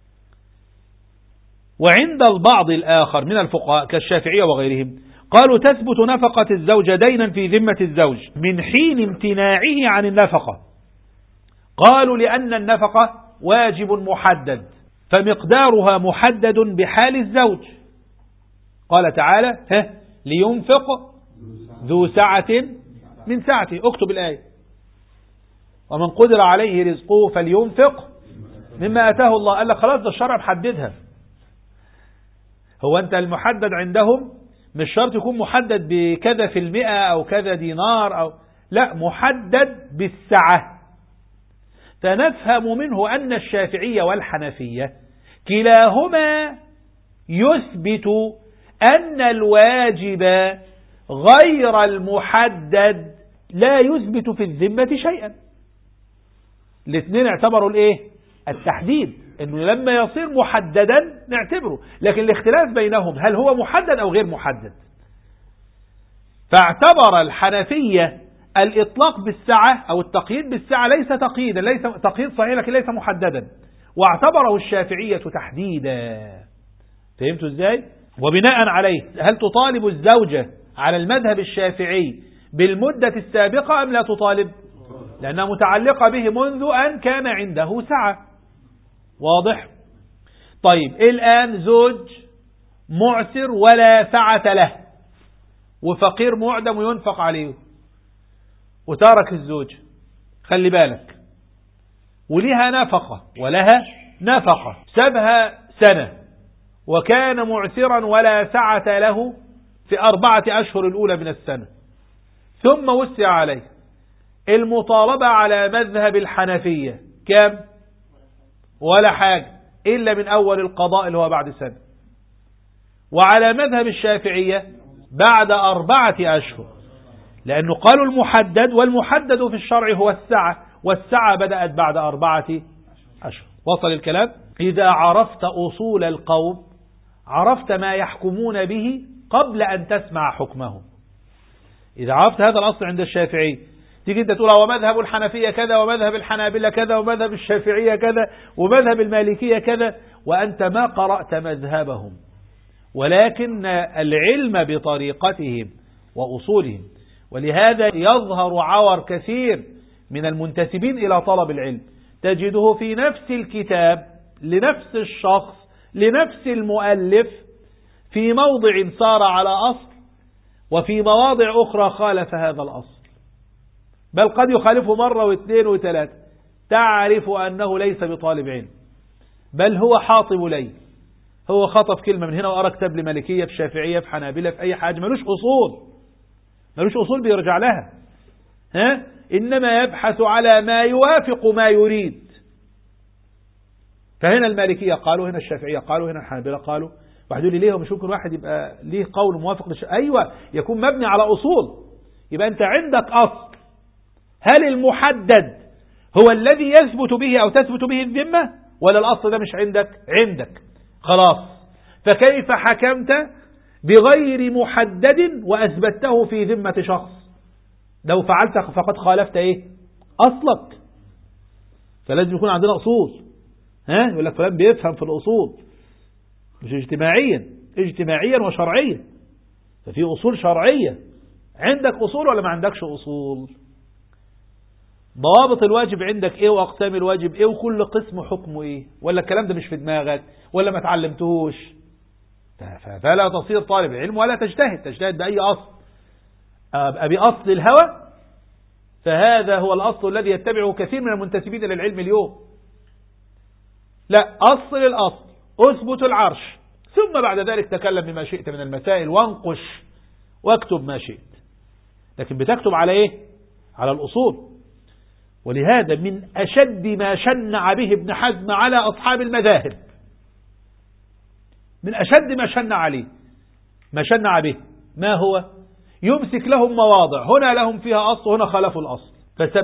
وعند البعض الآخر من الفقهاء كالشافعية وغيرهم قالوا تثبت نفقة الزوج دينا في ذمة الزوج من حين امتناعه عن النفقة. قالوا لأن النفقة واجب محدد، فمقدارها محدد بحال الزوج. قال تعالى لينفق ذو سعة من سعته، اكتب الآية، ومن قدر عليه رزقه فلينفق مما أتاه الله. قال لك خلاص ده الشرع محددها. هو أنت المحدد عندهم مش شرط يكون محدد بكذا في المئة أو كذا دينار أو لا، محدد بالسعة. فنفهم منه أن الشافعية والحنفية كلاهما يثبت أن الواجب غير المحدد لا يثبت في الذمة شيئا. الاثنين اعتبروا الايه؟ التحديد، انه لما يصير محددا نعتبره، لكن الاختلاف بينهم هل هو محدد او غير محدد. فاعتبر الحنفية الاطلاق بالسعة او التقييد بالسعة ليس تقييدا، ليس تقييد صحيح لكن ليس محددا، واعتبره الشافعية تحديدا. فهمتوا ازاي؟ وبناء عليه هل تطالب الزوجة على المذهب الشافعي بالمدة السابقة ام لا تطالب؟ لأنها متعلقة به منذ أن كان عنده سعة. واضح؟ طيب الآن زوج معسر ولا سعة له، وفقير معدم وينفق عليه، وترك الزوج، خلي بالك، ولها نفقة ولها نفقة، سابها سنة وكان معسرا ولا سعة له في 4 أشهر الأولى من السنة، ثم وسع عليه. المطالبة على مذهب الحنفية كم؟ ولا حاجة إلا من أول القضاء اللي هو بعد سنة. وعلى مذهب الشافعية بعد 4 أشهر، لأنه قالوا المحدد، والمحدد في الشرع هو السعة، والسعة بدأت بعد 4 أشهر. وصل الكلام؟ إذا عرفت أصول القوم عرفت ما يحكمون به قبل أن تسمع حكمهم. إذا عرفت هذا الأصل عند الشافعي تيجي انت تقول ومذهب الحنفية كذا ومذهب الحنابلة كذا ومذهب الشافعية كذا ومذهب المالكية كذا، وأنت ما قرأت مذهبهم، ولكن العلم بطريقتهم وأصولهم. ولهذا يظهر عور كثير من المنتسبين إلى طلب العلم، تجده في نفس الكتاب لنفس الشخص لنفس المؤلف في موضع صار على أصل، وفي مواضع أخرى خالف هذا الأصل، بل قد يخالفه مرة واثنين وثلاثة، تعرف أنه ليس بطالب علم، بل هو حاطب ليل، هو خطف كلمة من هنا وقرأ كتاب لمالكية في شافعية في حنابلة في أي حاجة، ملوش أصول بيرجع لها، إنما يبحث على ما يوافق ما يريد. فهنا المالكية قالوا، هنا الشافعية قالوا، هنا الحنابلة قالوا. واحد يقول لي ليه؟ مش ممكن واحد يبقى ليه قول موافق أيوة، يكون مبني على أصول. يبقى أنت عندك أصل، هل المحدد هو الذي يثبت به أو تثبت به الذمة، ولا الأصل ده مش عندك؟ عندك، خلاص. فكيف حكمت بغير محدد وأثبته في ذمة شخص؟ لو فعلت فقد خالفت إيه؟ أصلك. فلازم يكون عندنا أصول. يقول لك فلان بيفهم في الأصول، مش اجتماعيا وشرعيا. ففي أصول شرعية، عندك أصول ولا ما عندكش أصول؟ ضوابط الواجب عندك ايه، واقسام الواجب ايه، وكل قسم حكمه ايه، ولا الكلام ده مش في دماغك، ولا ما تعلمتوش؟ فلا تصير طالب علم ولا تجتهد بأي أصل. أبقى بأصل الهوى، فهذا هو الأصل الذي يتبعه كثير من المنتسبين إلى العلم اليوم. لا، أصل الأصل، أثبت العرش، ثم بعد ذلك تكلم بما شئت من المسائل وانقش واكتب ما شئت. لكن بتكتب على ايه؟ على الأصول. ولهذا من أشد ما شنع به ابن حزم على أصحاب المذاهب، من أشد ما شنع به ما هو؟ يمسك لهم مواضع هنا لهم فيها أصل وهنا خلفوا الأصل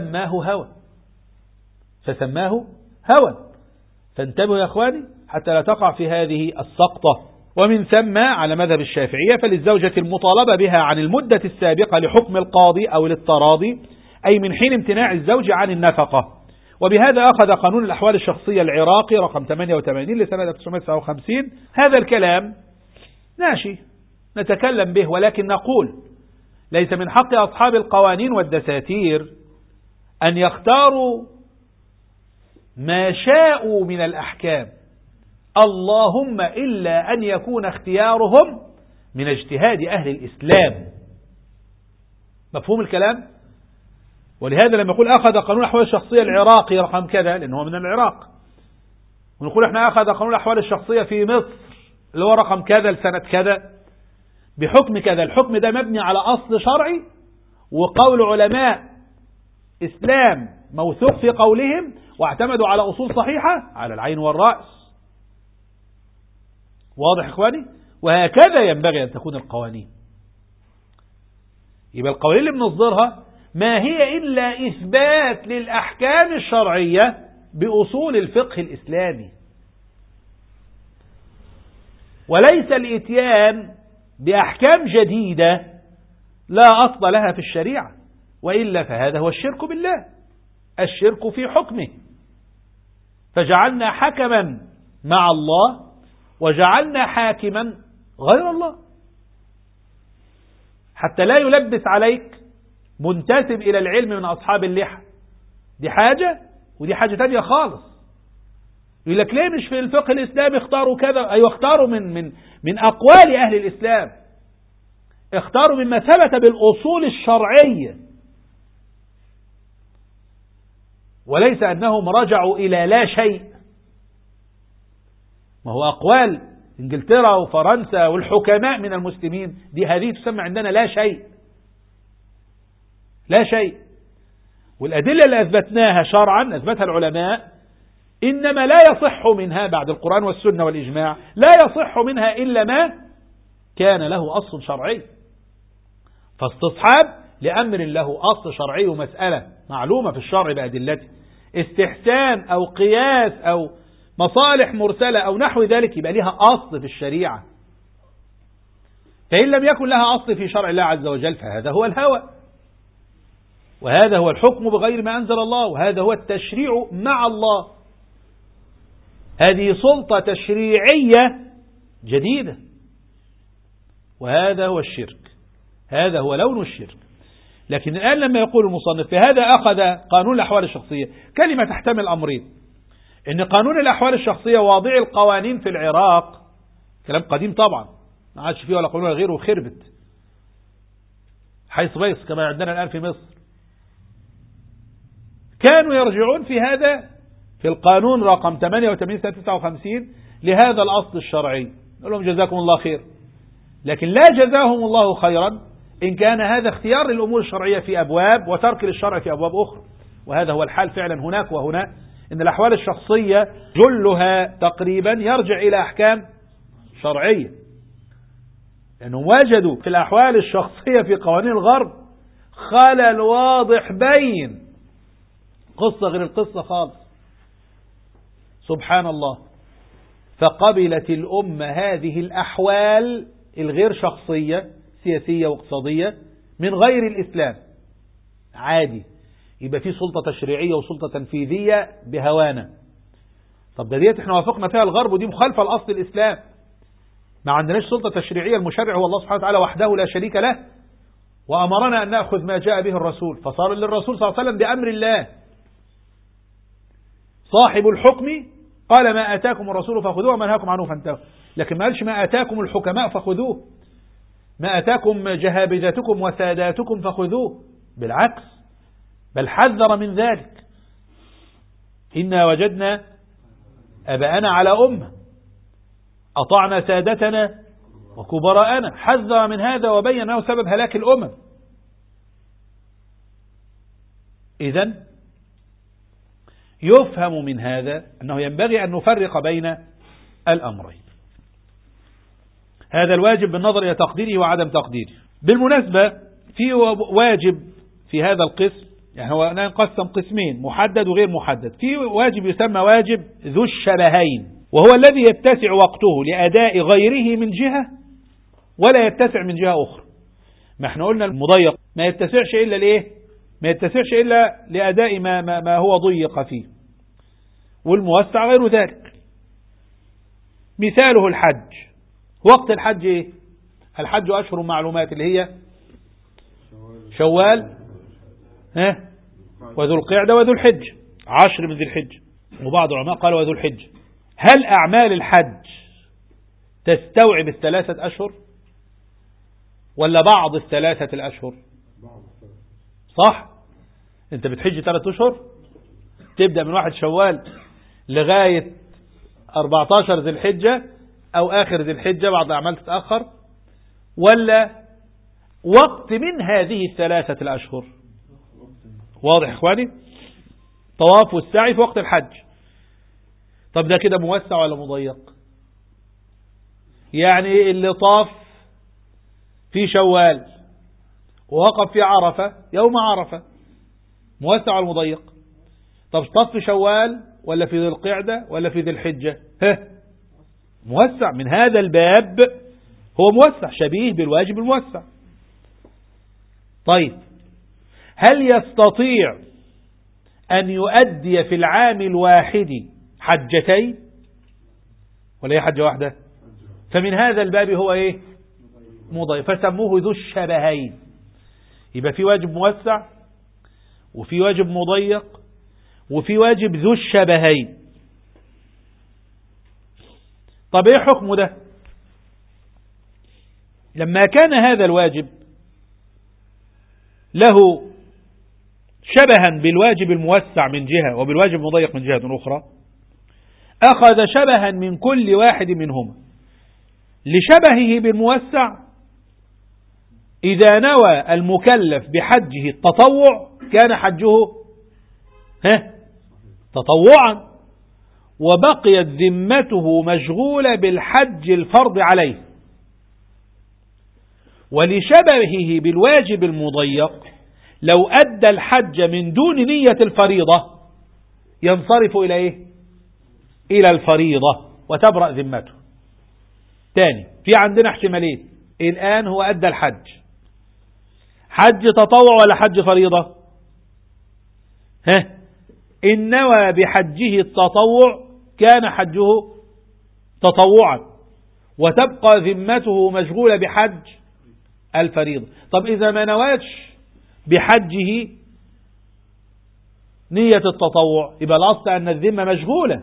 فسماه هوى. فانتبهوا يا أخواني حتى لا تقع في هذه السقطة. ومن ثم على مذهب الشافعية فللزوجة المطالبة بها عن المدة السابقة لحكم القاضي أو للتراضي، أي من حين امتناع الزوج عن النفقة. وبهذا أخذ قانون الأحوال الشخصية العراقي رقم 88 لسنة 1959. هذا الكلام ماشي نتكلم به، ولكن نقول ليس من حق أصحاب القوانين والدساتير أن يختاروا ما شاءوا من الأحكام، اللهم إلا أن يكون اختيارهم من اجتهاد أهل الإسلام. مفهوم الكلام؟ ولهذا لما يقول أخذ قانون الأحوال الشخصية العراقي رقم كذا لأنه من العراق، ونقول احنا أخذ قانون الأحوال الشخصية في مصر اللي هو رقم كذا لسنة كذا بحكم كذا، الحكم ده مبني على أصل شرعي وقول علماء إسلام موثوق في قولهم واعتمدوا على أصول صحيحة على العين والرأس. واضح إخواني؟ وهكذا ينبغي أن تكون القوانين. يبقى القوانين اللي بنصدرها ما هي إلا إثبات للأحكام الشرعية بأصول الفقه الإسلامي، وليس الإتيان بأحكام جديدة لا أصل لها في الشريعة، وإلا فهذا هو الشرك بالله، الشرك في حكمه. فجعلنا حكما مع الله وجعلنا حاكما غير الله، حتى لا يلبس عليك منتسب إلى العلم من أصحاب اللحى، دي حاجة ودي حاجة تانية خالص. يقول لك ليه مش في الفقه الإسلامي اختاروا كذا؟ أيوة اختاروا من أقوال أهل الإسلام، اختاروا مما ثبت بالأصول الشرعية، وليس أنهم رجعوا إلى لا شيء. ما هو أقوال إنجلترا وفرنسا والحكماء من المسلمين دي هذه تسمى عندنا لا شيء، لا شيء. والأدلة اللي أثبتناها شرعا أثبتها العلماء إنما لا يصح منها بعد القرآن والسنة والإجماع، لا يصح منها إلا ما كان له أصل شرعي. فاستصحاب لأمر له أصل شرعي ومسألة معلومة في الشرع بأدلته، استحسان أو قياس أو مصالح مرسلة أو نحو ذلك يبقى لها أصل في الشريعة. فإن لم يكن لها أصل في شرع الله عز وجل فهذا هو الهوى، وهذا هو الحكم بغير ما أنزل الله، وهذا هو التشريع مع الله. هذه سلطة تشريعية جديدة، وهذا هو الشرك، هذا هو لون الشرك. لكن الآن لما يقول المصنف فهذا أخذ قانون الأحوال الشخصية، كلمة تحتمل أمرين: إن قانون الأحوال الشخصية واضع القوانين في العراق كلام قديم طبعا ما عادش فيه ولا قانون غيره وخربت حيث بيص كما عندنا الآن في مصر. كانوا يرجعون في هذا في القانون رقم 88 سنة 59 لهذا الأصل الشرعي، نقول لهم جزاكم الله خير، لكن لا جزاهم الله خيرا إن كان هذا اختيار للأمور الشرعية في أبواب وترك للشرع في أبواب أخرى. وهذا هو الحال فعلا هناك وهنا، إن الأحوال الشخصية جلها تقريبا يرجع إلى أحكام شرعية، لأنهم وجدوا في الأحوال الشخصية في قوانين الغرب خلل واضح بين قصة غير القصة خالص. سبحان الله. فقبلت الأمة هذه الأحوال الغير شخصية سياسية واقتصادية من غير الإسلام عادي، يبقى في سلطة تشريعية وسلطة تنفيذية بهوانا. طب ده ديت احنا وافقنا فيها الغرب ودي مخالفة لأصل الإسلام، ما عندناش سلطة تشريعية، المشرع هو الله سبحانه وتعالى وحده لا شريك له، وأمرنا أن نأخذ ما جاء به الرسول، فصار للرسول صلى الله عليه وسلم بأمر الله. صاحب الحكم قال ما آتاكم الرسول فخذوه وما نهاكم عنه فانتهوا، لكن ما قالش ما آتاكم الحكماء فخذوه، ما آتاكم جهابذتكم وساداتكم فخذوه، بالعكس بل حذر من ذلك. إنا وجدنا أباءنا على أمة أطعنا سادتنا وكبراءنا، حذر من هذا وبين أنه سبب هلاك الأمم. إذن يفهم من هذا أنه ينبغي أن نفرق بين الأمرين. هذا الواجب بالنظر إلى تقديره وعدم تقديره. بالمناسبة في واجب في هذا القسم، يعني هو نقسم قسمين، محدد وغير محدد. في واجب يسمى واجب ذو الشبهين، وهو الذي يتسع وقته لأداء غيره من جهة ولا يتسع من جهة أخرى. ما احنا قلنا المضيق ما يتسعش إلا لإيه؟ ما يتسعش إلا لأداء ما هو ضيق فيه، والموسع غير ذلك. مثاله الحج. وقت الحج إيه؟ الحج أشهر معلومات، اللي هي شوال وذو القعدة وذو الحج، 10 من ذي الحج، وبعض العلماء قالوا وذو الحج. هل أعمال الحج تستوعب 3 أشهر ولا بعض 3 الأشهر؟ صح؟ انت بتحج 3 أشهر، تبدأ من 1 شوال لغاية 14 ذي الحجة أو آخر ذي الحجة، بعض الأعمال تتأخر، ولا وقت من هذه 3 الأشهر؟ واضح إخواني؟ طواف والسعي في وقت الحج. طب ده كده موسع ولا مضيق؟ يعني اللي طاف في شوال ووقف في عرفة يوم عرفة، موسع ولا مضيق؟ طب طاف في شوال ولا في ذي القعدة ولا في ذي الحجة؟ موسع. من هذا الباب هو موسع، شبيه بالواجب الموسع. طيب هل يستطيع أن يؤدي في العام الواحد حجتين ولا هي حجة واحدة؟ فمن هذا الباب هو ايه؟ مضيق، فسموه ذو الشبهين. يبقى في واجب موسع وفي واجب مضيق وفي واجب ذو الشبهين. طب ايه حكمه ده؟ لما كان هذا الواجب له شبها بالواجب الموسع من جهة وبالواجب المضيق من جهة أخرى، أخذ شبها من كل واحد منهما. لشبهه بالموسع، إذا نوى المكلف بحجه التطوع كان حجه تطوعا، وبقيت ذمته مشغولة بالحج الفرض عليه. ولشبهه بالواجب المضيق، لو أدى الحج من دون نية الفريضة ينصرف إلى إيه؟ إلى الفريضة وتبرأ ذمته. تاني، في عندنا احتمالين الآن. هو أدى الحج، حج تطوع ولا حج فريضة؟ إن نوى بحجه التطوع كان حجه تطوعا، وتبقى ذمته مشغولة بحج الفريضة. طب إذا ما نواش بحجه نية التطوع، يبقى الأصل أن الذمة مشغولة،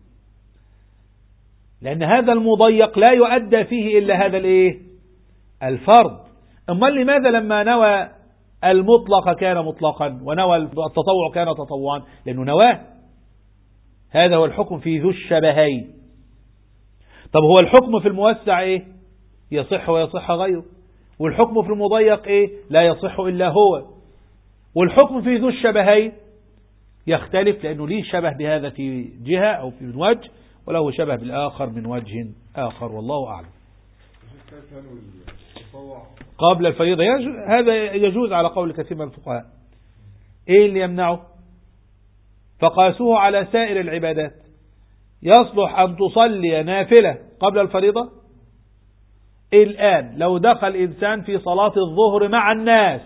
لأن هذا المضيق لا يؤدى فيه إلا هذا الإيه؟ الفرض. أما لماذا لما نوى المطلق كان مطلقا ونوى التطوع كان تطوعا؟ لأنه نواه. هذا هو الحكم في ذو الشبهين. طب هو الحكم في الموسع إيه؟ يصح ويصح غيره. والحكم في المضيق إيه؟ لا يصح إلا هو. والحكم في ذو الشبهين يختلف، لأنه ليه شبه بهذا في جهة أو في من وجه، وله شبه بالآخر من وجه آخر، والله أعلم. قبل الفريضة هذا يجوز على قول كثير من الفقهاء. إيه اللي يمنعه؟ فقاسوه على سائر العبادات. يصلح أن تصلي نافلة قبل الفريضة؟ الآن لو دخل إنسان في صلاة الظهر مع الناس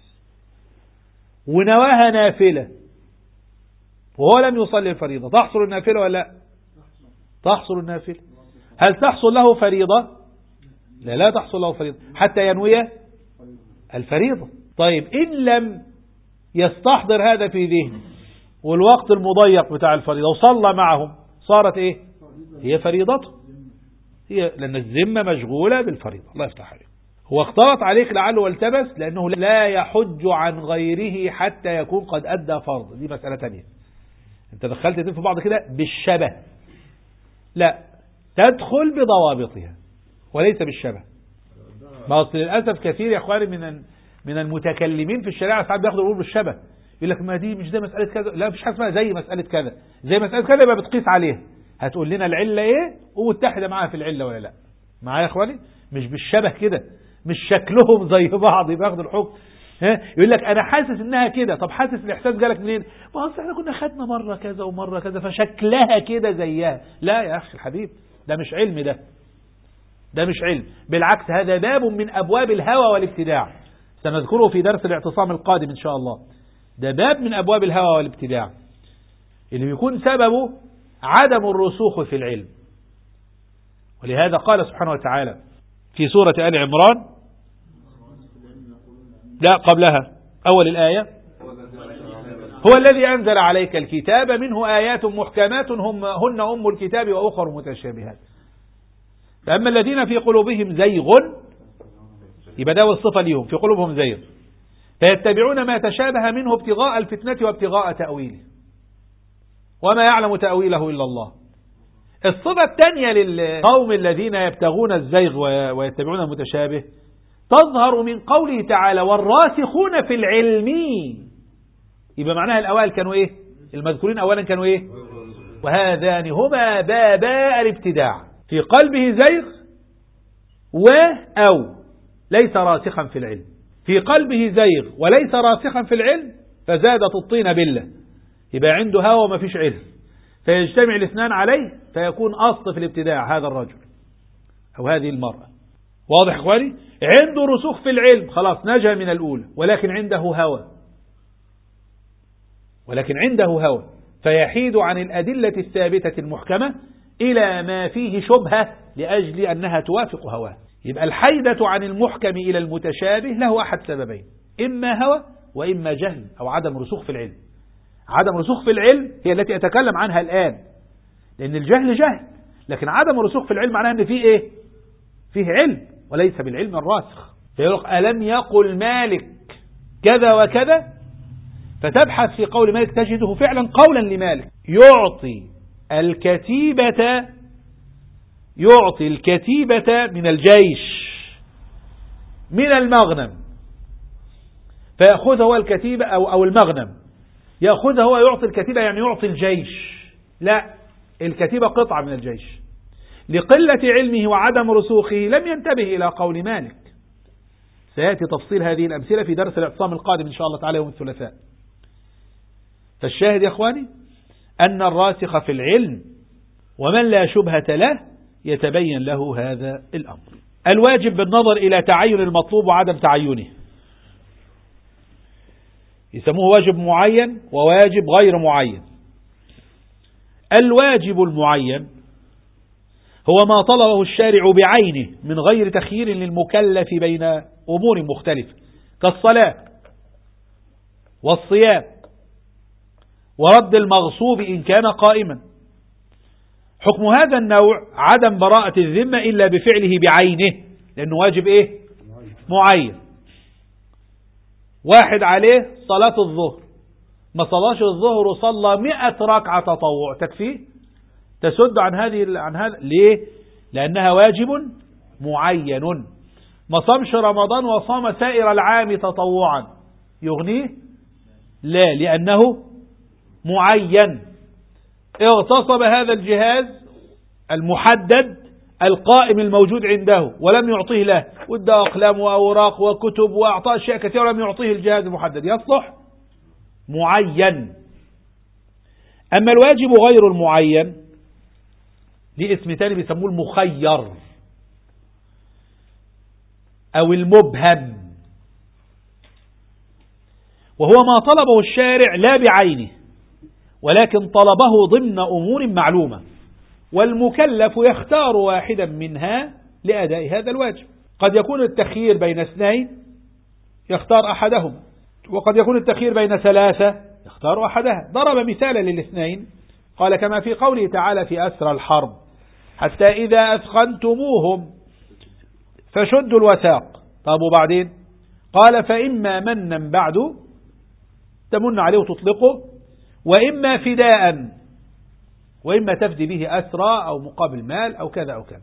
ونواها نافلة وهو لم يصلي الفريضة، تحصل النافلة ولا لا؟ تحصل النافلة. هل تحصل له فريضة؟ لا تحصل له فريضة حتى ينوي الفريضة. طيب إن لم يستحضر هذا في ذهنه والوقت المضيق بتاع الفريضة وصلى معهم، صارت إيه؟ هي فريضته، هي لأن الذمة مشغولة بالفريضة. الله يفتح عليك. هو اختلط عليك لعله والتبس، لأنه لا يحج عن غيره حتى يكون قد أدى فرض. دي مسألة تانية. انت دخلت في بعض كده بالشبه، لا، تدخل بضوابطها وليس بالشبه. ما أصل للأسف كثير يا أخواني من المتكلمين في الشريعة ساعات بياخدوا الأمور بالشبه. يقول لك ما دي مش زي مسألة كذا، لا مفيش حاجة اسمها زي مسألة كذا، زي مسألة كذا يبقى بتقيس عليها، هتقول لنا العلة ايه ومتحدة معاها في العلة ولا لا. معايا يا اخواني؟ مش بالشبه كده، مش شكلهم زي بعض يبقى ياخدوا الحكم. يقول لك انا حاسس انها كده، طب حاسس الاحساس جالك منين؟ ما اصل احنا كنا خدنا مرة كذا ومرة كذا فشكلها كده زيها. لا يا اخي الحبيب، ده مش علم، ده مش علم، بالعكس هذا باب من ابواب الهوى والابتداع، سنذكره في درس الاعتصام القادم ان شاء الله. ده باب من ابواب الهوى والابتداع اللي بيكون سببه عدم الرسوخ في العلم. ولهذا قال سبحانه وتعالى في سورة آل عمران، لا قبلها أول الآية، هو الذي أنزل عليك الكتاب منه آيات محكمات هن أم الكتاب وأخر متشابهات فأما الذين في قلوبهم زيغ، يبقى ده الصفة ليهم، في قلوبهم زيغ فيتبعون ما تشابه منه ابتغاء الفتنة وابتغاء تأويله وما يعلم تأويله إلا الله. الصفة الثانية للقوم الذين يبتغون الزيغ ويتبعون المتشابه تظهر من قوله تعالى والراسخون في العلم، يبقى معناها الأوائل كانوا إيه؟ المذكورين أولا كانوا إيه؟ وهذان هما بابا الابتداع، في قلبه زيغ أو ليس راسخا في العلم، في قلبه زيغ وليس راسخا في العلم فزادت الطين بالله، يبقى عنده هوى وما فيش علم، فيجتمع الاثنان عليه فيكون أصل في الابتداع هذا الرجل أو هذه المرأة. واضح إخواني؟ عنده رسوخ في العلم خلاص نجا من الأولى، ولكن عنده هوى فيحيد عن الأدلة الثابتة المحكمة إلى ما فيه شبهة لأجل أنها توافق هواه. يبقى الحيدة عن المحكم إلى المتشابه له أحد سببين، إما هوى وإما جهل أو عدم رسوخ في العلم. عدم رسوخ في العلم هي التي أتكلم عنها الآن، لأن الجهل جهل، لكن عدم الرسوخ في العلم معناه أن فيه إيه؟ فيه علم وليس بالعلم الراسخ. فيقول ألم يقل مالك كذا وكذا، فتبحث في قول مالك تجده فعلا قولا لمالك يعطي الكتيبة من الجيش من المغنم، فيأخذ هو الكتيبة أو المغنم، يأخذ هو يعطي الكتيبة يعني يعطي الجيش، لا الكتيبة قطعة من الجيش. لقلة علمه وعدم رسوخه لم ينتبه إلى قول مالك. سيأتي تفصيل هذه الأمثلة في درس الاعتصام القادم إن شاء الله تعالى يوم الثلاثاء. فالشاهد يا إخواني أن الراسخ في العلم ومن لا شبهة له يتبين له هذا الأمر. الواجب بالنظر إلى تعين المطلوب وعدم تعينه، يسموه واجب معين وواجب غير معين. الواجب المعين هو ما طلبه الشارع بعينه من غير تخيير للمكلف بين أمور مختلفة كالصلاة والصيام ورد المغصوب إن كان قائما. حكم هذا النوع عدم براءة الذمة إلا بفعله بعينه، لأنه واجب إيه؟ معين. واحد عليه صلاة الظهر ما صلاش الظهر وصلى 100 ركعة تطوع، تكفيه؟ تسد عن هذا ليه؟ لأنها واجب معين. ما صامش رمضان وصام سائر العام تطوعا يغنيه؟ لا، لأنه معين. اغتصب هذا الجهاز المحدد القائم الموجود عنده ولم يعطيه له، وادى أقلام وأوراق وكتب وأعطاه أشياء كثيرة ولم يعطيه الجهاز المحدد، يصلح؟ معين. أما الواجب غير المعين ليه اسم تاني بيسموه المخير أو المبهم، وهو ما طلبه الشارع لا بعينه ولكن طلبه ضمن أمور معلومة، والمكلف يختار واحدا منها لأداء هذا الواجب. قد يكون التخيير بين اثنين يختار أحدهم، وقد يكون التخيير بين ثلاثة يختار أحدها. ضرب مثالا للاثنين قال كما في قوله تعالى في أسرى الحرب حتى إذا أثخنتموهم فشدوا الوثاق. طب وبعدين قال فإما منا بعد تمن عليه وتطلقه، وإما فداء، وإما تفدي به أسرى أو مقابل مال أو كذا أو كذا.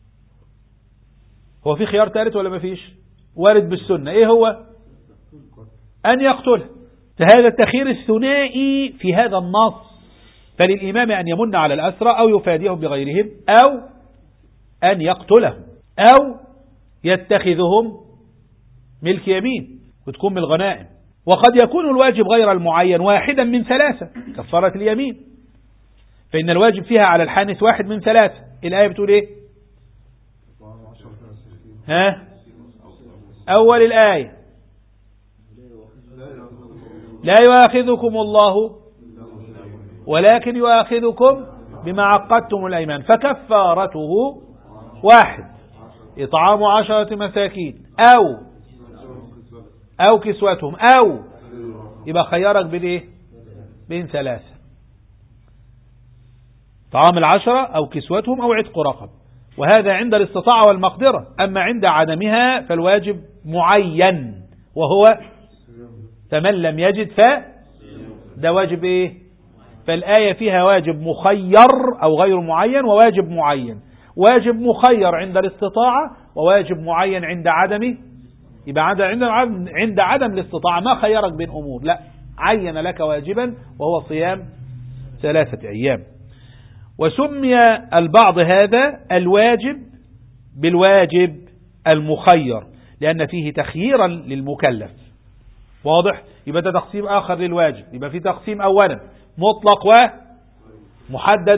هو في خيار ثالث ولا ما فيش؟ وارد بالسنة. إيه هو؟ أن يقتله. فهذا التخيير الثنائي في هذا النص، فللإمام أن يمن على الأسرى أو يفاديهم بغيرهم أو أن يقتلهم أو يتخذهم ملك يمين وتكون من الغنائم. وقد يكون الواجب غير المعين واحدا من ثلاثة كفارة اليمين، فإن الواجب فيها على الحانث واحد من ثلاثة. الآية بتقول إيه؟ أول الآية لا يؤاخذكم الله ولكن يؤاخذكم بما عقدتم الأيمان فكفارته واحد إطعام 10 مساكين أو كسوتهم أو يبقى خيارك بالإيه؟ بين ثلاثة، طعام 10 أو كسوتهم أو عتق رقب، وهذا عند الاستطاعة والمقدرة. أما عند عدمها فالواجب معين وهو فمن لم يجد ده واجب إيه؟ فالآية فيها واجب مخير أو غير معين وواجب معين. واجب مخير عند الاستطاعة وواجب معين عند عدمه. يبقى عند عدم الاستطاعة ما خيرك بين أمور، لا، عين لك واجبا وهو صيام 3 أيام. وسمي البعض هذا الواجب بالواجب المخير لأن فيه تخييرا للمكلف. واضح؟ يبقى ده تقسيم آخر للواجب. يبقى فيه تقسيم أولا مطلق ومحدد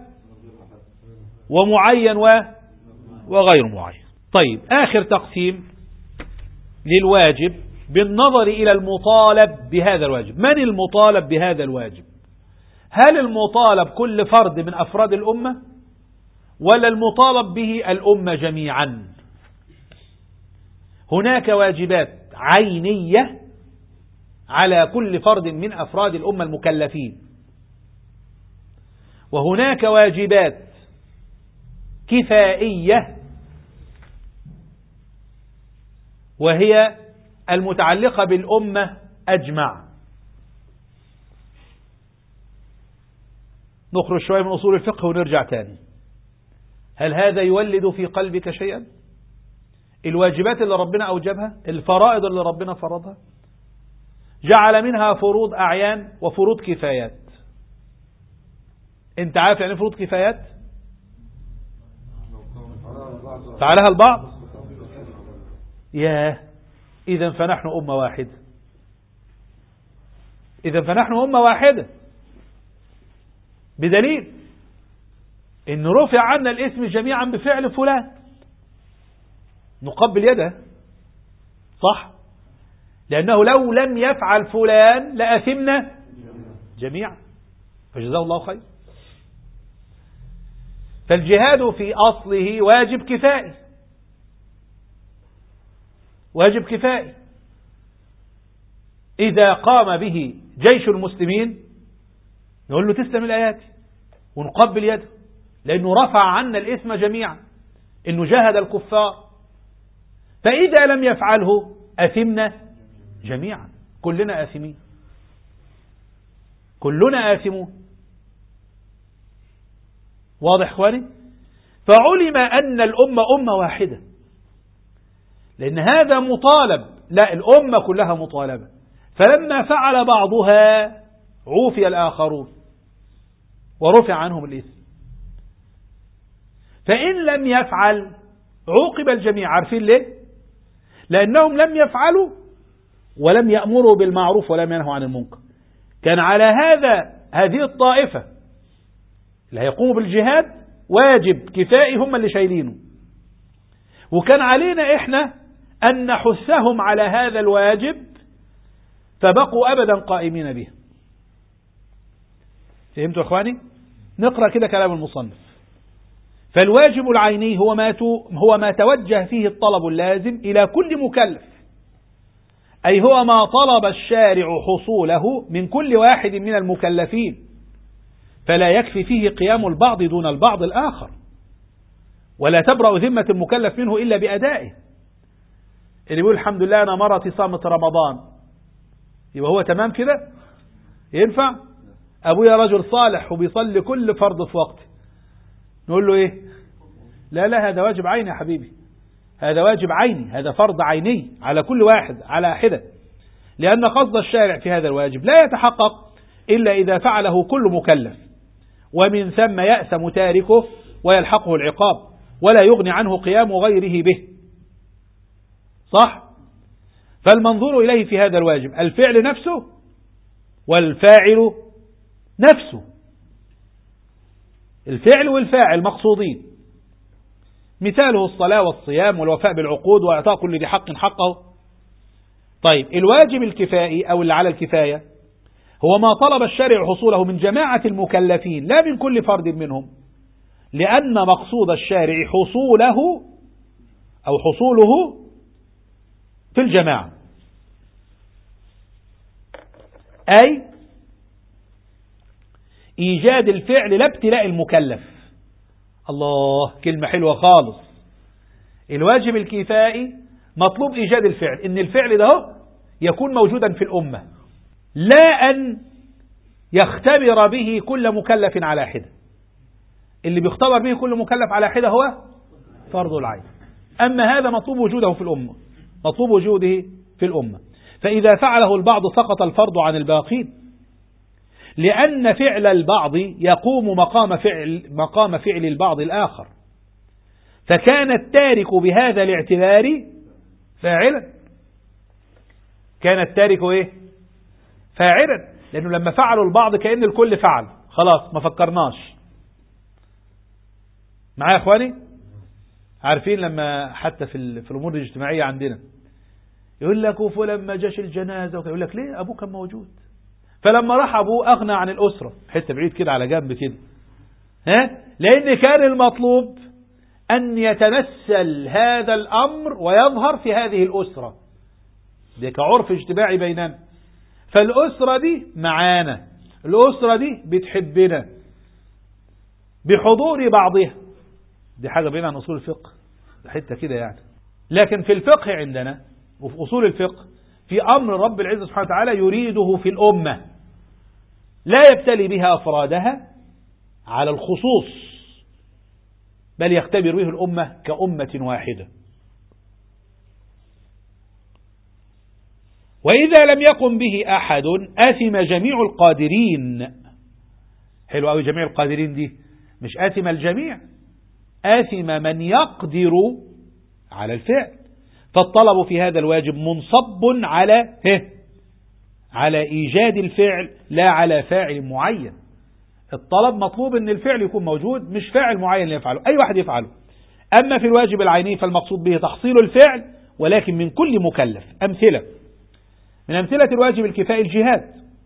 ومعين وغير معين. طيب، آخر تقسيم للواجب بالنظر إلى المطالب بهذا الواجب. من المطالب بهذا الواجب؟ هل المطالب كل فرد من أفراد الأمة ولا المطالب به الأمة جميعا؟ هناك واجبات عينية على كل فرد من أفراد الأمة المكلفين، وهناك واجبات كفائية وهي المتعلقة بالأمة أجمع. نخرج شوية من أصول الفقه ونرجع تاني. هل هذا يولد في قلبك شيئا؟ الواجبات اللي ربنا أوجبها، الفرائض اللي ربنا فرضها، جعل منها فروض أعيان وفروض كفايات. انت عارف يعني فروض كفايات؟ فعلها البعض. إذن فنحن أمة واحدة. بدليل إن رفع عنا الاسم جميعا بفعل فلان، نقبل يده، صح؟ لأنه لو لم يفعل فلان لأثمنا جميعا، فجزاه الله خير. فالجهاد في أصله واجب كفائي. إذا قام به جيش المسلمين نقول له تسلم الآيات ونقبل يده، لأنه رفع عنا الإثم جميعا، إنه جاهد الكفار. فإذا لم يفعله أثمنا جميعا، كلنا آثمين، كلنا آثمون. واضح إخواني؟ فعلم أن الأمة أمة واحدة، لأن هذا مطالب، لا، الأمة كلها مطالبة. فلما فعل بعضها عوفي الآخرون ورفع عنهم الإثم. فإن لم يفعل عوقب الجميع. عارفين ليه؟ لأنهم لم يفعلوا ولم يأمروا بالمعروف ولم ينهوا عن المنكر. كان على هذه الطائفة اللي هيقوموا بالجهاد واجب كفائي هم اللي شايلينه، وكان علينا إحنا أن نحثهم على هذا الواجب فبقوا أبدا قائمين به. فهمتوا يا إخواني؟ نقرأ كده كلام المصنف. فالواجب العيني هو ما توجه فيه الطلب اللازم إلى كل مكلف، أي هو ما طلب الشارع حصوله من كل واحد من المكلفين، فلا يكفي فيه قيام البعض دون البعض الآخر، ولا تبرأ ذمة المكلف منه إلا بأدائه. اللي يقول الحمد لله أنا مرتي صامت رمضان، يبقى هو تمام كده؟ ينفع؟ أبويا رجل صالح وبيصلي كل فرض في وقته، نقول له إيه؟ لا، هذا واجب عيني يا حبيبي، هذا واجب عيني، هذا فرض عيني على كل واحد على حدة. لأن قصد الشارع في هذا الواجب لا يتحقق إلا إذا فعله كل مكلف، ومن ثم يأثم تاركه ويلحقه العقاب ولا يغني عنه قيام غيره به. صح؟ فالمنظور إليه في هذا الواجب الفعل نفسه والفاعل نفسه، الفعل والفاعل مقصودين. مثاله الصلاة والصيام والوفاء بالعقود وإعطاء كل ذي حق حقه. طيب الواجب الكفائي أو اللي على الكفاية هو ما طلب الشارع حصوله من جماعة المكلفين لا من كل فرد منهم، لأن مقصود الشارع حصوله في الجماعة، أي إيجاد الفعل لا ابتلاء المكلف. الله، كلمة حلوة خالص. الواجب الكفائي مطلوب إيجاد الفعل، إن الفعل ده يكون موجودا في الأمة، لا أن يختبر به كل مكلف على حدة. اللي بيختبر به كل مكلف على حدة هو فرض العين، أما هذا مطلوب وجوده في الأمة، مطلوب وجوده في الأمة. فإذا فعله البعض سقط الفرض عن الباقين، لأن فعل البعض يقوم مقام فعل البعض الآخر، فكان التارك بهذا الاعتبار فاعلا. كان التارك إيه؟ فاعلا، لأنه لما فعلوا البعض كأن الكل فعل، خلاص ما فكرناش. معايا يا أخواني؟ عارفين لما حتى في الأمور الاجتماعية عندنا يقول لك وفلان ما جاش الجنازة، يقول لك ليه؟ أبوه كان موجود. فلما راح أبوه أغنى عن الأسرة، حتى بعيد كده على جنب كده، لأن كان المطلوب أن يتمثل هذا الأمر ويظهر في هذه الأسرة، ده كعرف اجتماعي بيننا. فالأسرة دي معانا، الأسرة دي بتحبنا بحضور بعضها، دي حاجة بعيدة عن أصول الفقه، ده حتة كده يعني. لكن في الفقه عندنا وفي أصول الفقه في أمر رب العزة سبحانه وتعالى يريده في الأمة، لا يبتلي بها أفرادها على الخصوص، بل يختبر به الأمة كأمة واحدة. وإذا لم يقم به أحد آثم جميع القادرين. حلو قوي، جميع القادرين دي مش آثم الجميع، آثم من يقدر على الفعل. فالطلب في هذا الواجب منصب على إيجاد الفعل لا على فاعل معين. الطلب مطلوب أن الفعل يكون موجود، مش فاعل معين يفعله، أي واحد يفعله. أما في الواجب العيني فالمقصود به تحصيل الفعل، ولكن من كل مكلف. أمثلة من أمثلة الواجب الكفائي الجهاد،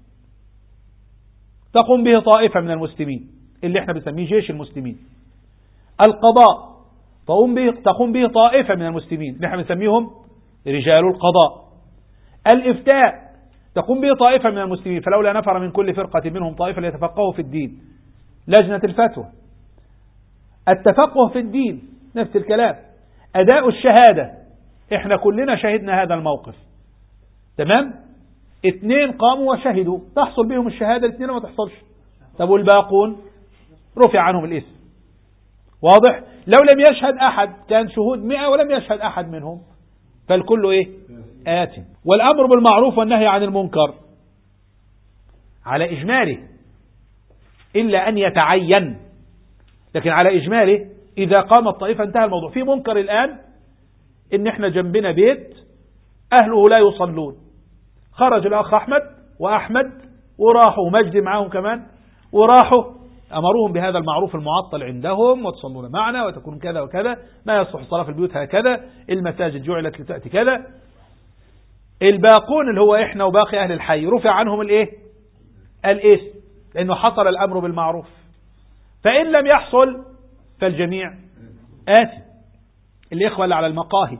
تقوم به طائفة من المسلمين اللي احنا بنسميه جيش المسلمين. القضاء تقوم به طائفة من المسلمين اللي احنا بنسميهم رجال القضاء. الإفتاء تقوم به طائفة من المسلمين، فلولا نفر من كل فرقة منهم طائفة ليتفقهوا في الدين، لجنة الفتوى. التفقه في الدين نفس الكلام. أداء الشهادة، احنا كلنا شهدنا هذا الموقف، تمام؟ 2 قاموا وشهدوا، تحصل بهم الشهادة، 2 ما تحصلش. طب والباقون رفع عنهم الاسم، واضح؟ لو لم يشهد أحد كان شهود 100 ولم يشهد أحد منهم، فالكل آثم. والأمر بالمعروف والنهي عن المنكر على إجماله إلا أن يتعين، لكن على إجماله إذا قام الطائفة انتهى الموضوع. في منكر الآن إن إحنا جنبنا بيت أهله لا يصلون، خرج الأخ أحمد وأحمد وراحوا مجدي معهم كمان، وراحوا أمروهم بهذا المعروف المعطل عندهم، وتصلون معنا وتكون كذا وكذا، ما يصلح الصلاة في البيوت هكذا، المساجد جعلت لتأتي كذا. الباقون اللي هو إحنا وباقي أهل الحي رفع عنهم الاسم، لأنه حصل الأمر بالمعروف. فإن لم يحصل فالجميع آثم. الإخوة اللي على المقاهي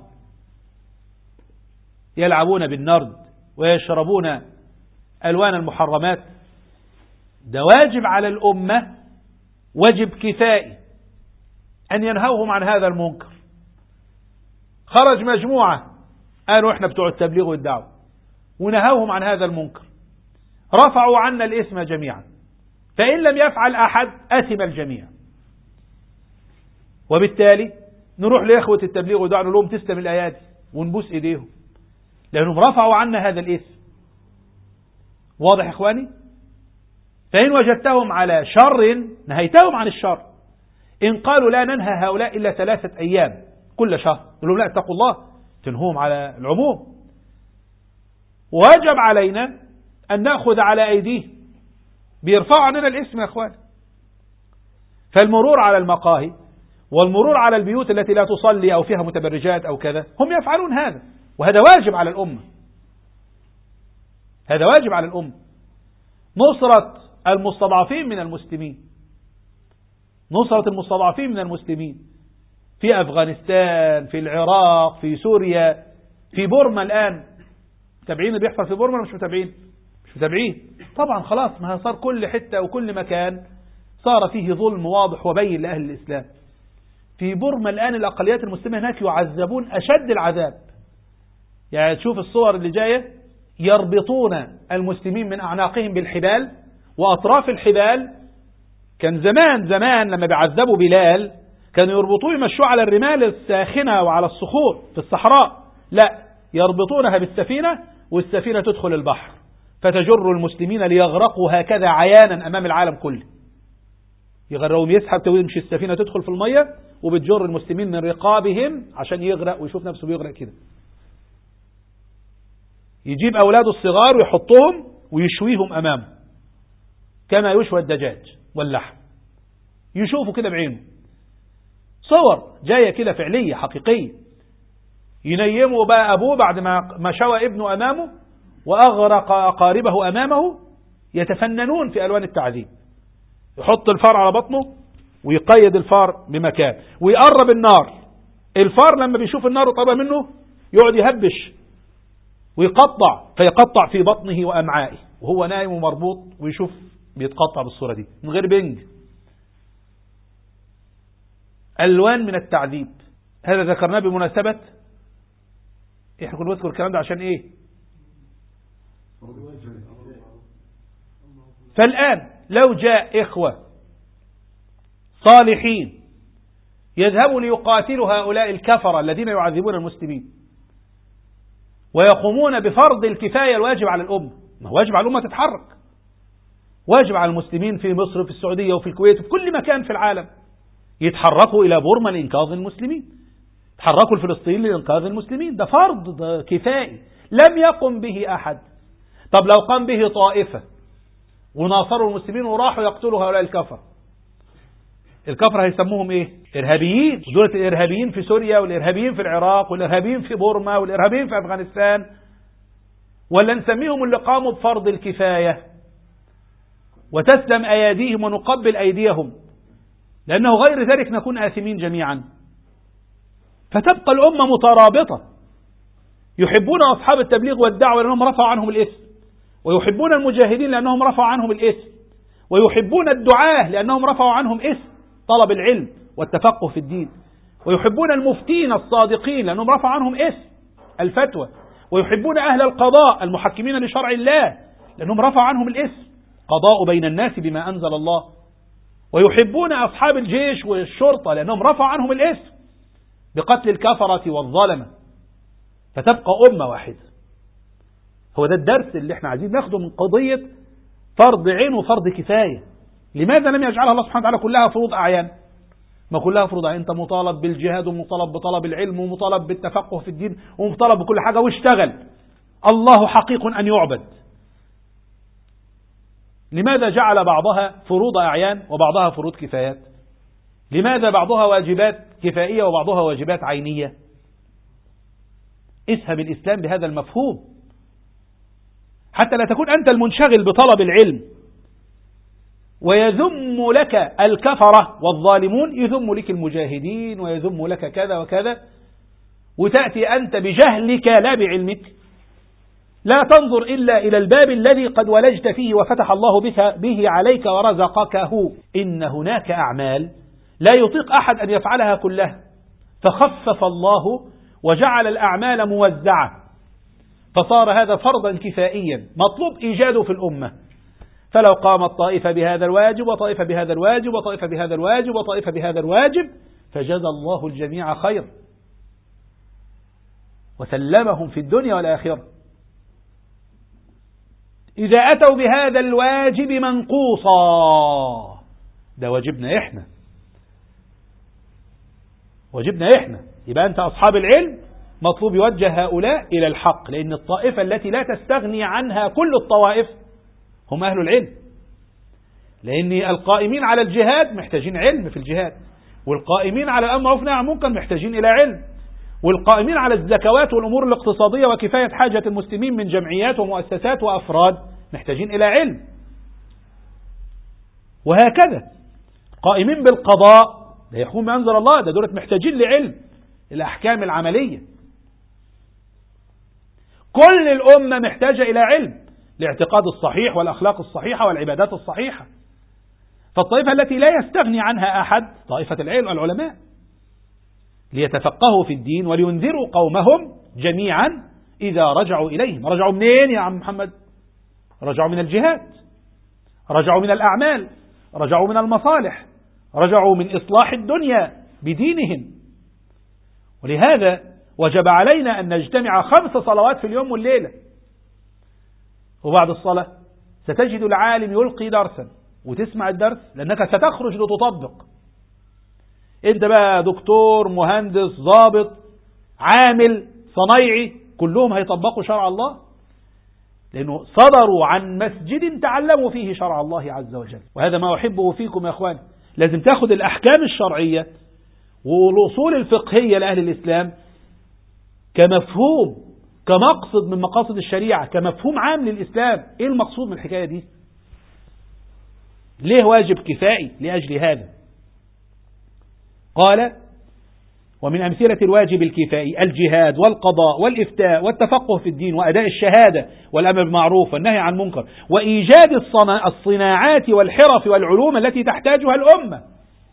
يلعبون بالنرد ويشربون ألوان المحرمات، ده واجب على الأمة، واجب كفائي أن ينهوهم عن هذا المنكر. خرج مجموعة قالوا إحنا بتوع التبليغ والدعوة ونهوهم عن هذا المنكر، رفعوا عنا الاسم جميعا، فإن لم يفعل أحد أثم الجميع. وبالتالي نروح لإخوة التبليغ والدعوة نقول لهم تسلم الآيات ونبوس إيديهم، لأنهم رفعوا عنا هذا الاسم. واضح يا إخواني؟ فإن وجدتهم على شر نهيتهم عن الشر. إن قالوا لا ننهى هؤلاء إلا 3 أيام كل شهر، قلوا لا اتقوا الله، تنهوهم على العموم. وواجب علينا أن نأخذ على أيديه، بيرفعوا عننا الاسم يا أخواني. فالمرور على المقاهي والمرور على البيوت التي لا تصلي أو فيها متبرجات أو كذا، هم يفعلون هذا، وهذا واجب على الأمة. هذا واجب على الأمة. نصرة المستضعفين من المسلمين، نصرة المستضعفين من المسلمين في أفغانستان، في العراق، في سوريا، في بورما الآن. متابعين اللي بيحصل في بورما ولا مش متابعين؟ مش متابعين طبعا. خلاص، ما صار كل حتة وكل مكان صار فيه ظلم واضح وبين لأهل الإسلام. في بورما الآن الأقليات المسلمة هناك يعذبون أشد العذاب. يعني تشوف الصور اللي جاية، يربطون المسلمين من أعناقهم بالحبال وأطراف الحبال. كان زمان لما بيعذبوا بلال كانوا يربطوه يمشوه على الرمال الساخنة وعلى الصخور في الصحراء، لا، يربطونها بالسفينة والسفينة تدخل البحر فتجر المسلمين ليغرقوا هكذا عيانا أمام العالم كله. يغرقهم، يسحب تمشي السفينة تدخل في المية وبتجر المسلمين من رقابهم عشان يغرق ويشوف نفسه بيغرق كده. يجيب أولاده الصغار ويحطهم ويشويهم أمامه كما يشوى الدجاج واللحم، يشوفوا كده بعينه. صور جاية كده فعلية حقيقية. ينيموا بقى أبوه بعد ما شوى ابنه أمامه وأغرق أقاربه أمامه، يتفننون في ألوان التعذيب. يحط الفار على بطنه ويقيد الفار بمكان ويقرب النار. الفار لما بيشوف النار وطلع منه يقعد يهبش ويقطع، فيقطع في بطنه وأمعائه وهو نايم ومربوط، ويشوف بيتقطع بالصورة دي من غير بنج. ألوان من التعذيب. هذا ذكرناه بمناسبة، احنا كنا نذكر الكلام ده عشان ايه؟ فالآن لو جاء إخوة صالحين يذهبوا ليقاتلوا هؤلاء الكفرة الذين يعذبون المسلمين ويقومون بفرض الكفاية الواجب على الأمة، ما واجب على الأمة تتحرك، واجب على المسلمين في مصر وفي السعودية وفي الكويت وفي كل مكان في العالم يتحركوا إلى بورما لإنقاذ المسلمين، يتحركوا لفلسطين لإنقاذ المسلمين. ده فرض، ده كفائي لم يقم به أحد. طب لو قام به طائفة وناصروا المسلمين وراحوا يقتلوا هؤلاء الكفر هيسموهم ايه؟ إرهابيين. دولة الإرهابيين في سوريا والإرهابيين في العراق والإرهابيين في بورما والإرهابيين في أفغانستان، ولا نسميهم اللي قاموا بفرض الكفاية وتسلم أيديهم ونقبل أيديهم، لأنه غير ذلك نكون آثمين جميعا. فتبقى الأمة مترابطة، يحبون أصحاب التبليغ والدعوة لأنهم رفعوا عنهم الإثم، ويحبون المجاهدين لأنهم رفعوا عنهم الإثم، ويحبون الدعاة لأنهم رفعوا عنهم إثم طلب العلم والتفقه في الدين، ويحبون المفتين الصادقين لأنهم رفعوا عنهم إثم الفتوى، ويحبون أهل القضاء المحكمين لشرع الله لأنهم رفعوا عنهم الإثم قضاء بين الناس بما أنزل الله، ويحبون أصحاب الجيش والشرطة لأنهم رفعوا عنهم الإثم بقتل الكفرة والظلمة. فتبقى أمة واحدة. هو ده الدرس اللي احنا عايزين ناخده من قضية فرض عين وفرض كفاية. لماذا لم يجعلها الله سبحانه وتعالى كلها فروض أعيان؟ ما كلها فروض أعيان. أنت مطالب بالجهاد ومطالب بطلب العلم ومطالب بالتفقه في الدين ومطالب بكل حاجة، واشتغل. الله حقيق أن يعبد. لماذا جعل بعضها فروض أعيان وبعضها فروض كفايات؟ لماذا بعضها واجبات كفائية وبعضها واجبات عينية؟ اسهم الإسلام بهذا المفهوم حتى لا تكون أنت المنشغل بطلب العلم ويذم لك الكفرة والظالمون، يذم لك المجاهدين ويذم لك كذا وكذا، وتأتي أنت بجهلك لا بعلمك، لا تنظر إلا إلى الباب الذي قد ولجت فيه وفتح الله به عليك ورزقكه. إن هناك أعمال لا يطيق أحد أن يفعلها كلها، فخفف الله وجعل الأعمال موزعة، فصار هذا فرضا كفائيا مطلوب إيجاده في الأمة. فلو قامت طائفة بهذا الواجب وطائفة بهذا الواجب وطائفة بهذا الواجب وطائفة بهذا الواجب فجزى الله الجميع خير وسلمهم في الدنيا والآخرة. إذا أتوا بهذا الواجب منقوصا. ده واجبنا إحنا، واجبنا إحنا. يبقى أنت أصحاب العلم مطلوب يوجه هؤلاء إلى الحق، لأن الطائفة التي لا تستغني عنها كل الطوائف هم أهل العلم. لأن القائمين على الجهاد محتاجين علم في الجهاد، والقائمين على الأمر بالمعروف والنهي عن المنكر محتاجين إلى علم، والقائمين على الزكوات والأمور الاقتصادية وكفاية حاجة المسلمين من جمعيات ومؤسسات وأفراد محتاجين إلى علم. وهكذا قائمين بالقضاء لا يحكم بأنزل الله، ده دولة محتاجين لعلم الأحكام العملية. كل الأمة محتاجة إلى علم الاعتقاد الصحيح والأخلاق الصحيحة والعبادات الصحيحة. فالطائفة التي لا يستغني عنها أحد طائفة العلم العلماء، ليتفقهوا في الدين ولينذروا قومهم جميعا إذا رجعوا إليهم. رجعوا منين يا عم محمد؟ رجعوا من الجهاد، رجعوا من الأعمال، رجعوا من المصالح، رجعوا من إصلاح الدنيا بدينهم. ولهذا وجب علينا أن نجتمع 5 صلوات في اليوم والليلة، وبعد الصلاة ستجد العالم يلقي درسا وتسمع الدرس لأنك ستخرج لتطبق. انت بقى دكتور، مهندس، ضابط، عامل، صنايعي، كلهم هيطبقوا شرع الله، لأنه صدروا عن مسجد تعلموا فيه شرع الله عز وجل. وهذا ما أحبه فيكم يا أخواني. لازم تاخد الأحكام الشرعية والأصول الفقهية لأهل الإسلام كمفهوم، كمقصد من مقاصد الشريعة، كمفهوم عام للإسلام. إيه المقصود من الحكاية دي؟ ليه واجب كفائي؟ لأجل هذا قال: ومن أمثلة الواجب الكفائي الجهاد والقضاء والإفتاء والتفقه في الدين وأداء الشهادة والأمر بالمعروف والنهي عن المنكر وإيجاد الصناعات والحرف والعلوم التي تحتاجها الأمة.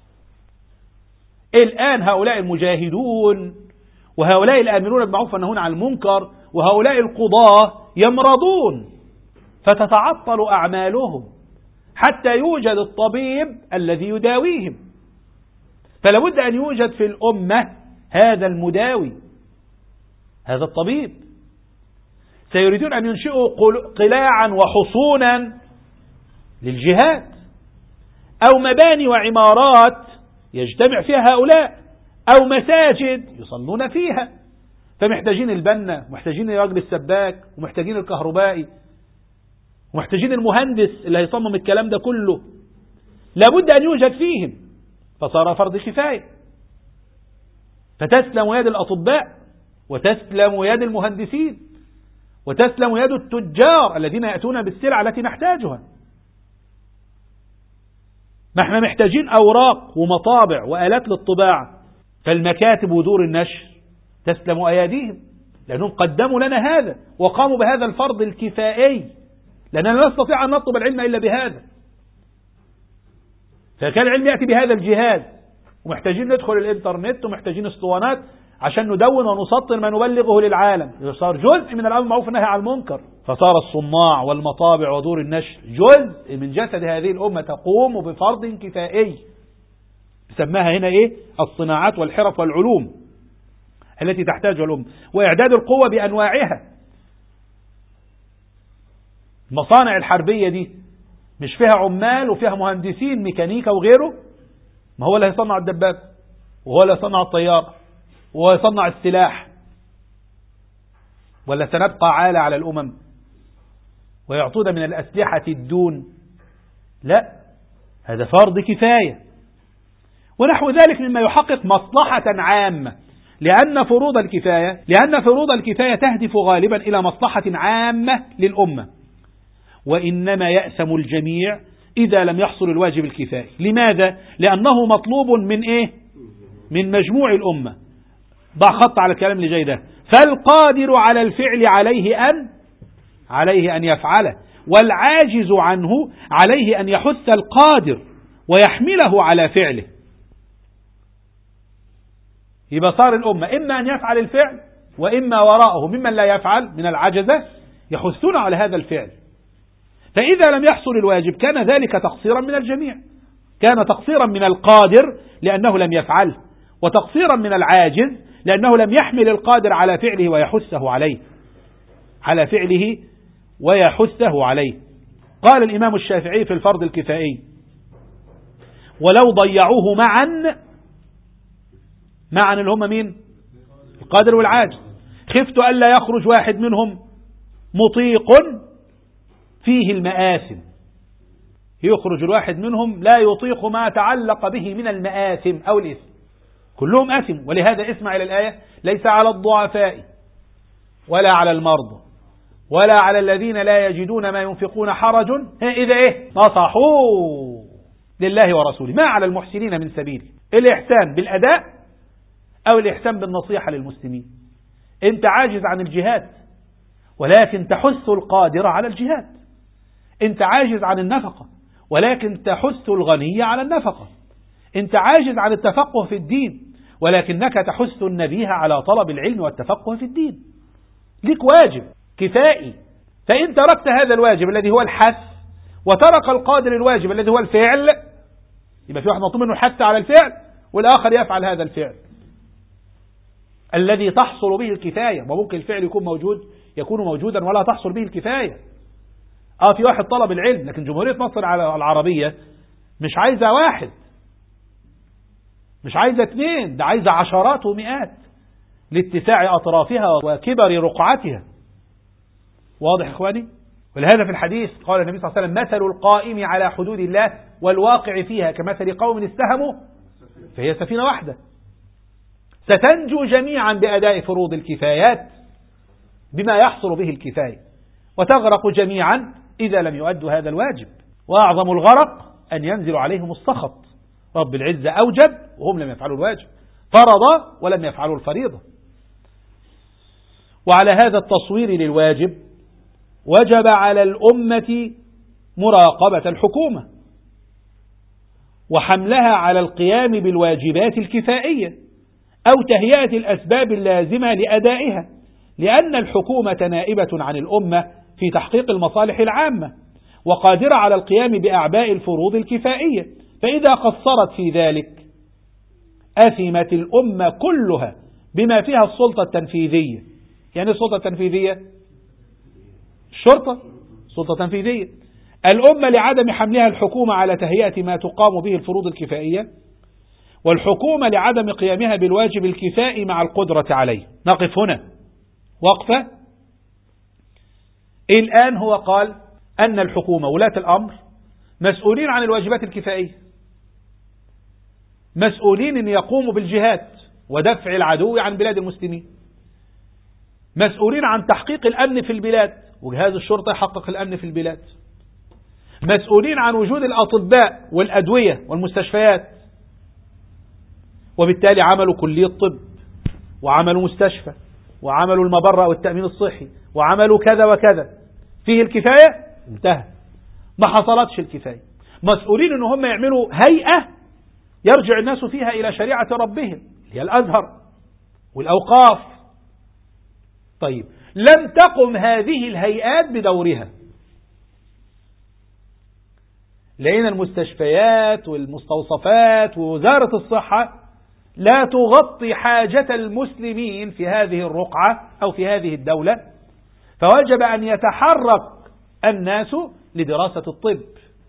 الآن هؤلاء المجاهدون وهؤلاء الآمرون بالمعروف والنهون عن المنكر وهؤلاء القضاة يمرضون فتتعطل أعمالهم حتى يوجد الطبيب الذي يداويهم. فلا بد أن يوجد في الأمة هذا المداوي، هذا الطبيب. سيريدون أن ينشئوا قلاعا وحصونا للجهاد، أو مباني وعمارات يجتمع فيها هؤلاء، أو مساجد يصلون فيها. فمحتاجين البنا، ومحتاجين الراجل السباك، ومحتاجين الكهربائي، ومحتاجين المهندس اللي هيصمم الكلام ده كله. لابد أن يوجد فيهم، فصار فرض كفاية. فتسلم يد الأطباء، وتسلم يد المهندسين، وتسلم يد التجار الذين يأتون بالسلع التي نحتاجها. ما احنا محتاجين أوراق ومطابع وآلات للطباعة، فالمكاتب ودور النشر تسلم أيديهم، لأنهم قدموا لنا هذا وقاموا بهذا الفرض الكفائي، لأننا لا نستطيع أن نطلب العلم إلا بهذا. فكان العلم يأتي بهذا الجهاد، ومحتاجين ندخل الإنترنت، ومحتاجين اسطوانات عشان ندون ونسطر ما نبلغه للعالم. صار جزء من الأمر بالمعروف والنهي عن المنكر. فصار الصناع والمطابع ودور النشر جزء من جسد هذه الأمة تقوم بفرض كفائي. سماها هنا إيه؟ الصناعات والحرف والعلوم التي تحتاجها الأمة، وإعداد القوة بأنواعها. المصانع الحربية دي مش فيها عمال وفيها مهندسين ميكانيكا وغيره؟ ما هو اللي هيصنع الدبابة، وهو اللي هيصنع الطيارة، وهو يصنع السلاح. ولا سنبقى عالة على الأمم ويعطون من الأسلحة الدون؟ لا، هذا فرض كفاية. ونحو ذلك مما يحقق مصلحة عامة، لأن فروض الكفاية تهدف غالبا إلى مصلحة عامة للأمة، وإنما يأثم الجميع إذا لم يحصل الواجب الكفائي. لماذا؟ لأنه مطلوب من إيه؟ من مجموع الأمة. ضع خط على الكلام اللي جاي ده. فالقادر على الفعل عليه أن يفعله، والعاجز عنه عليه أن يحث القادر ويحمله على فعله. يبقى صار الأمة إما أن يفعل الفعل، وإما وراءه ممن لا يفعل من العجزة يحثون على هذا الفعل. فإذا لم يحصل الواجب كان ذلك تقصيرا من الجميع، كان تقصيرا من القادر لأنه لم يفعل، وتقصيرا من العاجز لأنه لم يحمل القادر على فعله ويحثه على فعله ويحثه عليه. قال الإمام الشافعي في الفرض الكفائي: ولو ضيعوه معا اللي هم مين؟ القادر والعاجز، خفت ألا يخرج واحد منهم مطيق فيه المآثم، يخرج الواحد منهم لا يطيق ما تعلق به من المآثم أو الإثم، كلهم آثم. ولهذا اسمع إلى الآية: ليس على الضعفاء ولا على المرضى ولا على الذين لا يجدون ما ينفقون حرج إذا نصحوا لله ورسوله، ما على المحسنين من سبيل. الإحسان بالأداء أو الإحسان بالنصيحة للمسلمين. أنت عاجز عن الجهاد ولكن تحث القادر على الجهاد، أنت عاجز عن النفقة ولكن تحث الغني على النفقة، أنت عاجز عن التفقه في الدين ولكنك تحث النبيه على طلب العلم والتفقه في الدين. لك واجب كفائي، فإن تركت هذا الواجب الذي هو الحث وترك القادر الواجب الذي هو الفعل، يبقى في واحد مطلوب منه الحث على الفعل والآخر يفعل هذا الفعل الذي تحصل به الكفاية. وممكن الفعل يكون موجودا ولا تحصل به الكفاية. في واحد طلب العلم، لكن جمهورية مصر العربية مش عايزة واحد، مش عايزة اثنين، ده عايزة عشرات ومئات لاتساع أطرافها وكبر رقعتها. واضح إخواني؟ ولهذا في الحديث قال النبي صلى الله عليه وسلم: مثل القائم على حدود الله والواقع فيها كمثل قوم استهموا فهي سفينة واحدة. ستنجو جميعا بأداء فروض الكفايات بما يحصل به الكفاية، وتغرق جميعا إذا لم يؤدوا هذا الواجب. وأعظم الغرق أن ينزل عليهم السخط. رب العزة أوجب وهم لم يفعلوا الواجب، فرض ولم يفعلوا الفريضة. وعلى هذا التصوير للواجب وجب على الأمة مراقبة الحكومة وحملها على القيام بالواجبات الكفائية أو تهيئة الأسباب اللازمة لأدائها، لأن الحكومة نائبة عن الأمة في تحقيق المصالح العامة وقادرة على القيام بأعباء الفروض الكفائية، فإذا قصرت في ذلك أثمت الأمة كلها بما فيها السلطة التنفيذية. يعني السلطة التنفيذية الشرطة، سلطة تنفيذية. الأمة لعدم حملها الحكومة على تهيئة ما تقام به الفروض الكفائية، والحكومة لعدم قيامها بالواجب الكفائي مع القدرة عليه. نقف هنا وقفة. الآن هو قال أن الحكومة ولاة الأمر مسؤولين عن الواجبات الكفائية، مسؤولين أن يقوموا بالجهاد ودفع العدو عن بلاد المسلمين، مسؤولين عن تحقيق الأمن في البلاد وجهاز الشرطة يحقق الأمن في البلاد، مسؤولين عن وجود الأطباء والأدوية والمستشفيات، وبالتالي عملوا كلية طب وعملوا مستشفى وعملوا المبرة والتأمين الصحي وعملوا كذا وكذا. فيه الكفاية؟ انتهى، ما حصلتش الكفاية. مسؤولين ان هم يعملوا هيئة يرجع الناس فيها إلى شريعة ربهم، هي الأزهر والأوقاف. طيب، لم تقم هذه الهيئات بدورها، لأن المستشفيات والمستوصفات ووزارة الصحة لا تغطي حاجة المسلمين في هذه الرقعة أو في هذه الدولة، فوجب أن يتحرك الناس لدراسة الطب.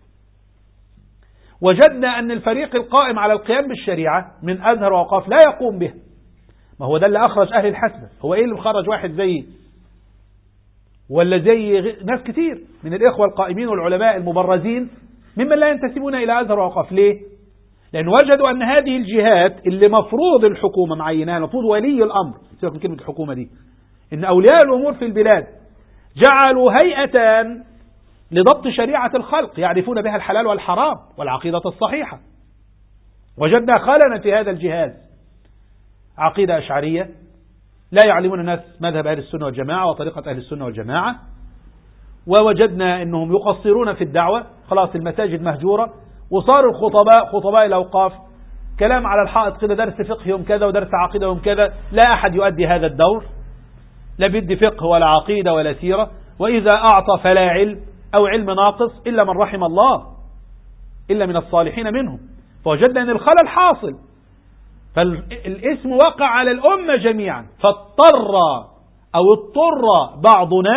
وجدنا أن الفريق القائم على القيام بالشريعة من أزهر وأوقاف لا يقوم به. ما هو ده اللي أخرج أهل الحسبة. هو إيه اللي مخرج واحد زي ولا زي ناس كتير من الإخوة القائمين والعلماء المبرزين ممن لا ينتسبون إلى أزهر وأوقاف؟ ليه؟ لأن وجدوا أن هذه الجهات اللي مفروض الحكومة معينها، المفروض ولي الأمر، سيبك من كلمة الحكومة دي، إن أولياء الأمور في البلاد جعلوا هيئتان لضبط شريعة الخلق يعرفون بها الحلال والحرام والعقيدة الصحيحة. وجدنا خلنا في هذا الجهاز عقيدة أشعرية، لا يعلمون الناس مذهب أهل السنة والجماعة وطريقة أهل السنة والجماعة. ووجدنا أنهم يقصرون في الدعوة، خلاص المساجد مهجورة، وصار خطباء الأوقاف كلام على الحائط كده، درس فقه يوم كذا ودرس عقيدة يوم كذا، لا أحد يؤدي هذا الدور، لا بيدي فقه ولا عقيدة ولا سيرة، وإذا أعطى فلا علم أو علم ناقص إلا من رحم الله، إلا من الصالحين منهم. فوجدنا أن الخلل حاصل، فالاسم وقع على الأمة جميعا، فاضطر أو اضطر بعضنا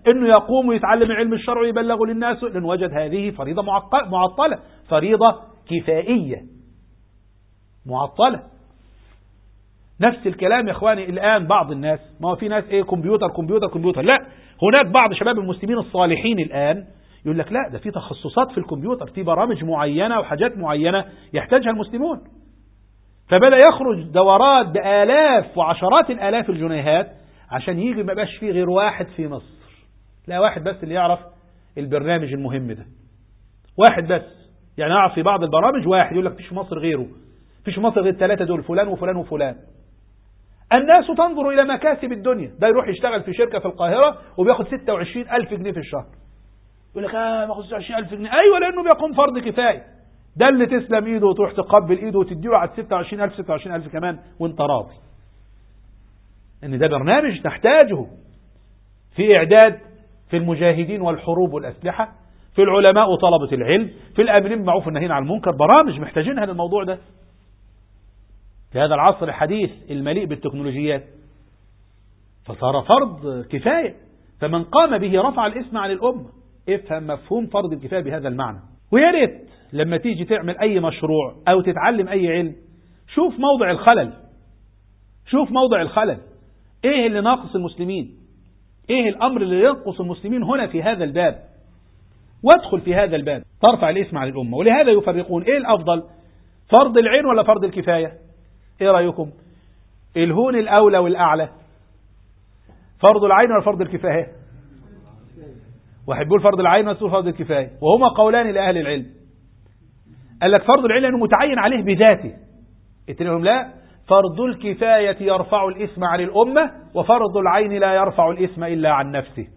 انه يقوم ويتعلم العلم الشرعي ويبلغه للناس، لأن وجد هذه فريضة معطلة، فريضة كفائية معطلة. نفس الكلام يا اخواني الآن بعض الناس، ما هو في ناس كمبيوتر، لا، هناك بعض شباب المسلمين الصالحين الآن يقول لك لا، ده في تخصصات في الكمبيوتر، في برامج معينة وحاجات معينة يحتاجها المسلمون. فبدأ يخرج دورات بآلاف وعشرات الآلاف الجنيهات عشان يجي ما بقاش فيه غير واحد في مصر، لا، واحد بس اللي يعرف البرنامج المهم ده، واحد بس. يعني أعرف في بعض البرامج واحد يقول لك فيش في مصر غيره، فيش في مصر غير الثلاثة دول، فلان وفلان وفلان. الناس تنظر إلى مكاسب الدنيا، ده يروح يشتغل في شركة في القاهرة وبياخد 26,000 جنيه في الشهر، يقول لك باخد 26,000 جنيه، أيوة، لأنه بيقوم فرض كفاية. ده اللي تسلم إيده وتروح تقبل إيده وتديله على 26,000 كمان وانت راضي، إن ده برنامج نحتاجه في إعداد، في المجاهدين والحروب والأسلحة، في العلماء وطلبة العلم، في الآمرين بالمعروف والناهين عن المنكر، برامج محتاجينها للموضوع ده في هذا العصر الحديث المليء بالتكنولوجيات. فصار فرض كفاية، فمن قام به رفع الاسم عن الأمة. افهم مفهوم فرض الكفاية بهذا المعنى. ويا ريت لما تيجي تعمل أي مشروع أو تتعلم أي علم، شوف موضع الخلل، شوف موضع الخلل، إيه اللي ناقص المسلمين، إيه الأمر اللي ينقص المسلمين هنا في هذا الباب، وادخل في هذا الباب ترفع الاسم عن الأمة. ولهذا يفرقون إيه الأفضل، فرض العين ولا فرض الكفاية؟ إيه رأيكم؟ الهون الأولى والأعلى، فرض العين ولا فرض الكفاية؟ واحد بيقول فرض العين ويقول فرض الكفاية، وهما قولان لأهل العلم. قال لك فرض العين لأنه متعين عليه بذاته، اتنهم لا، فرض الكفاية يرفع الاسم عن الأمة، وفرض العين لا يرفع الاسم إلا عن نفسه.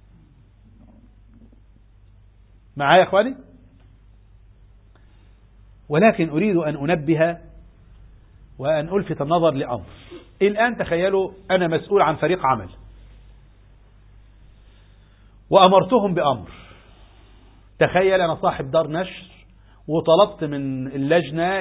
معايا يا اخواني؟ ولكن أريد أن أنبه وأن ألفت النظر لأمر. الآن تخيلوا أنا مسؤول عن فريق عمل وأمرتهم بأمر. تخيل أنا صاحب دار نشر وطلبت من اللجنة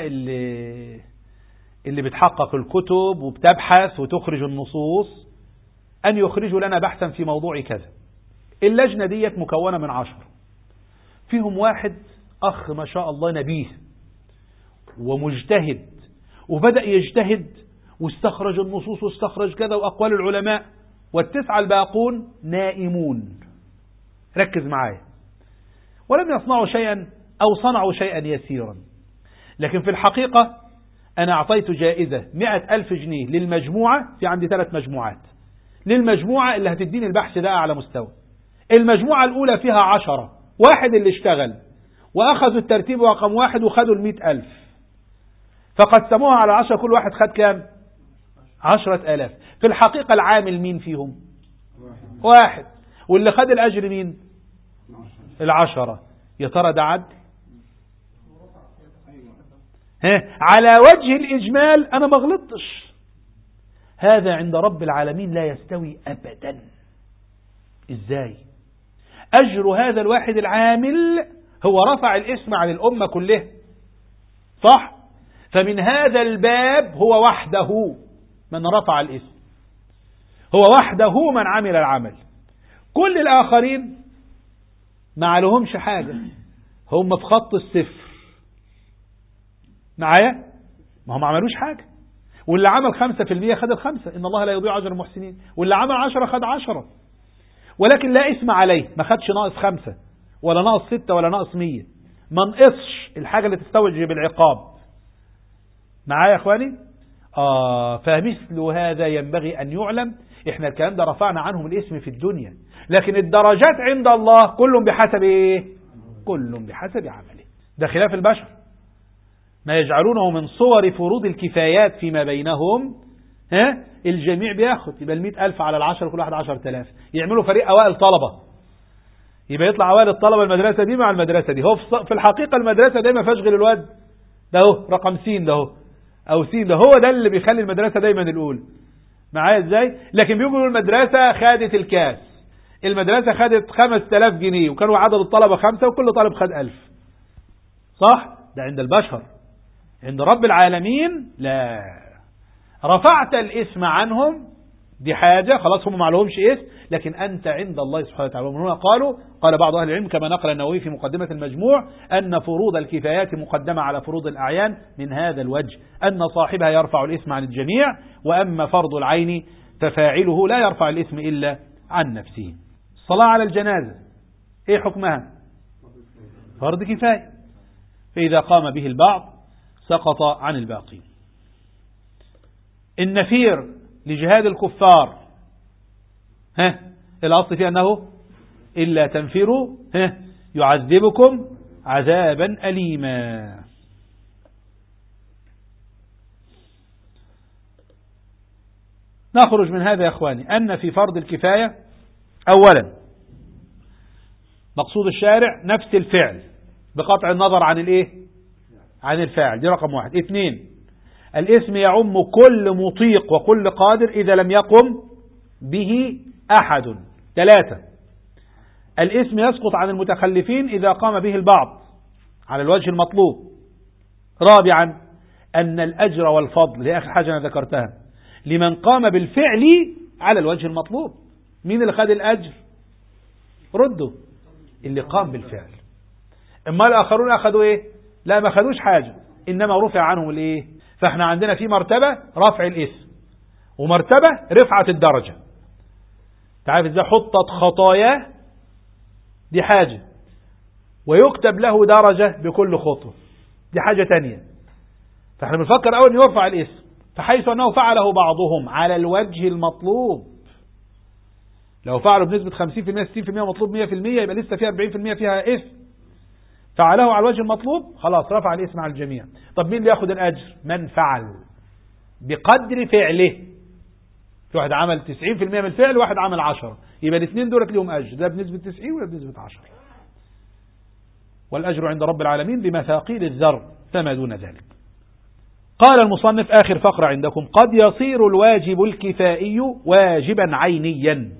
اللي بتحقق الكتب وبتبحث وتخرج النصوص أن يخرجوا لنا بحثا في موضوع كذا. اللجنة ديت مكونة من 10، فيهم واحد أخ ما شاء الله نبيه ومجتهد، وبدأ يجتهد واستخرج النصوص واستخرج كذا وأقوال العلماء، والتسعة الباقون نائمون. ركز معايا، ولم يصنعوا شيئا أو صنعوا شيئا يسيرا، لكن في الحقيقة أنا أعطيت جائزة 100,000 جنيه للمجموعة، في عندي 3 مجموعات، للمجموعة اللي هتديني البحث ده على مستوى. المجموعة الأولى فيها 10، واحد اللي اشتغل وأخذوا الترتيب رقم 1 وخدوا 100,000، فقسموها على 10، كل واحد خد كام؟ 10,000. في الحقيقة العامل مين فيهم؟ واحد. واللي خد الأجر مين؟ 10. يا ترى ده عدل؟ على وجه الإجمال أنا ما غلطتش، هذا عند رب العالمين لا يستوي أبدا. إزاي؟ أجر هذا الواحد العامل هو رفع الاسم عن الأمة كلها، صح؟ فمن هذا الباب هو وحده من رفع الاسم، هو وحده من عمل العمل. كل الآخرين ما عليهمش حاجة، هم في خط الصفر. معايا؟ ما هم عملوش حاجة. واللي عمل 5% خد 5، إن الله لا يضيع أجر المحسنين. واللي عمل 10 خد 10، ولكن لا اسم عليه، ما خدش ناقص 5 ولا ناقص 6 ولا ناقص 100، ما نقصش الحاجة اللي تستوجب العقاب. معايا يا اخواني؟ فمثل هذا ينبغي أن يعلم. احنا الكلام ده رفعنا عنهم الاسم في الدنيا، لكن الدرجات عند الله كل بحسب ايه؟ كل بحسب عمله. ده خلاف البشر، ما يجعلونه من صور فروض الكفايات فيما بينهم. الجميع بياخد، يبقى 100,000 على 10، كل واحد 10,000. يعملوا فريق أوائل طلبة، يبقى يطلع أوائل الطلبة المدرسة دي مع المدرسة دي. هو في الحقيقة المدرسة دايما فاشغل الواد ده هو رقم سين ده هو أو سين ده، هو ده اللي بيخلي المدرسة دايما الأولى. معايا ازاي؟ لكن بيقولوا المدرسة خدت الكاس، المدرسة خدت 5,000 جنيه وكانوا عدد الطلبة 5 وكل طالب خد 1000. صح؟ ده عند البشر. عند رب العالمين لا، رفعت الاسم عنهم دي حاجة خلاص هم ما عليهمش اسم، لكن أنت عند الله سبحانه وتعالى. ومن هنا قال بعض أهل العلم كما نقل النووي في مقدمة المجموع أن فروض الكفايات مقدمة على فروض الأعيان من هذا الوجه، أن صاحبها يرفع الاسم عن الجميع، وأما فرض العين ففاعله لا يرفع الاسم إلا عن نفسه. الصلاة على الجنازة إيه حكمها؟ فرض كفاية، فإذا قام به البعض سقط عن الباقين. النفير لجهاد الكفار الأصل فيه أنه إلا تنفروا يعذبكم عذابا أليما. نخرج من هذا يا أخواني أن في فرض الكفاية أولا مقصود الشارع نفس الفعل بقطع النظر عن الإيه؟ عن الفاعل، دي رقم واحد. اثنين الاسم يعم كل مطيق وكل قادر إذا لم يقم به أحد. ثلاثة الاسم يسقط عن المتخلفين إذا قام به البعض على الوجه المطلوب. رابعا أن الأجر والفضل هي آخر حاجة أنا ذكرتها لمن قام بالفعل على الوجه المطلوب. مين اللي خد الأجر؟ ردوا اللي قام بالفعل. اما الآخرون أخذوا إيه؟ لا ما أخذوش حاجة، إنما رفع عنهم الإيه؟ فإحنا عندنا في مرتبة رفع الاسم ومرتبة رفعة الدرجة. تعرف إذا حطت خطاياه دي حاجة، ويكتب له درجة بكل خطوة دي حاجة تانية. فإحنا بنفكر أول أن يرفع الاسم، فحيث أنه فعله بعضهم على الوجه المطلوب. لو فعلوا بنسبة 50% 60% مطلوب 100% يبقى لسه فيها 40% فيها اسم. فعله على الوجه المطلوب خلاص رفع الاسم على الجميع. طب مين اللي ياخد الأجر؟ من فعل بقدر فعله. في واحد عمل 90% من الفعل وواحد عمل 10، يبقى الاثنين دولت لهم أجر، ده بنسبة 90 وده بنسبة 10. والأجر عند رب العالمين بمثاقيل الذر فما دون ذلك. قال المصنف آخر فقرة عندكم: قد يصير الواجب الكفائي واجبا عينيا.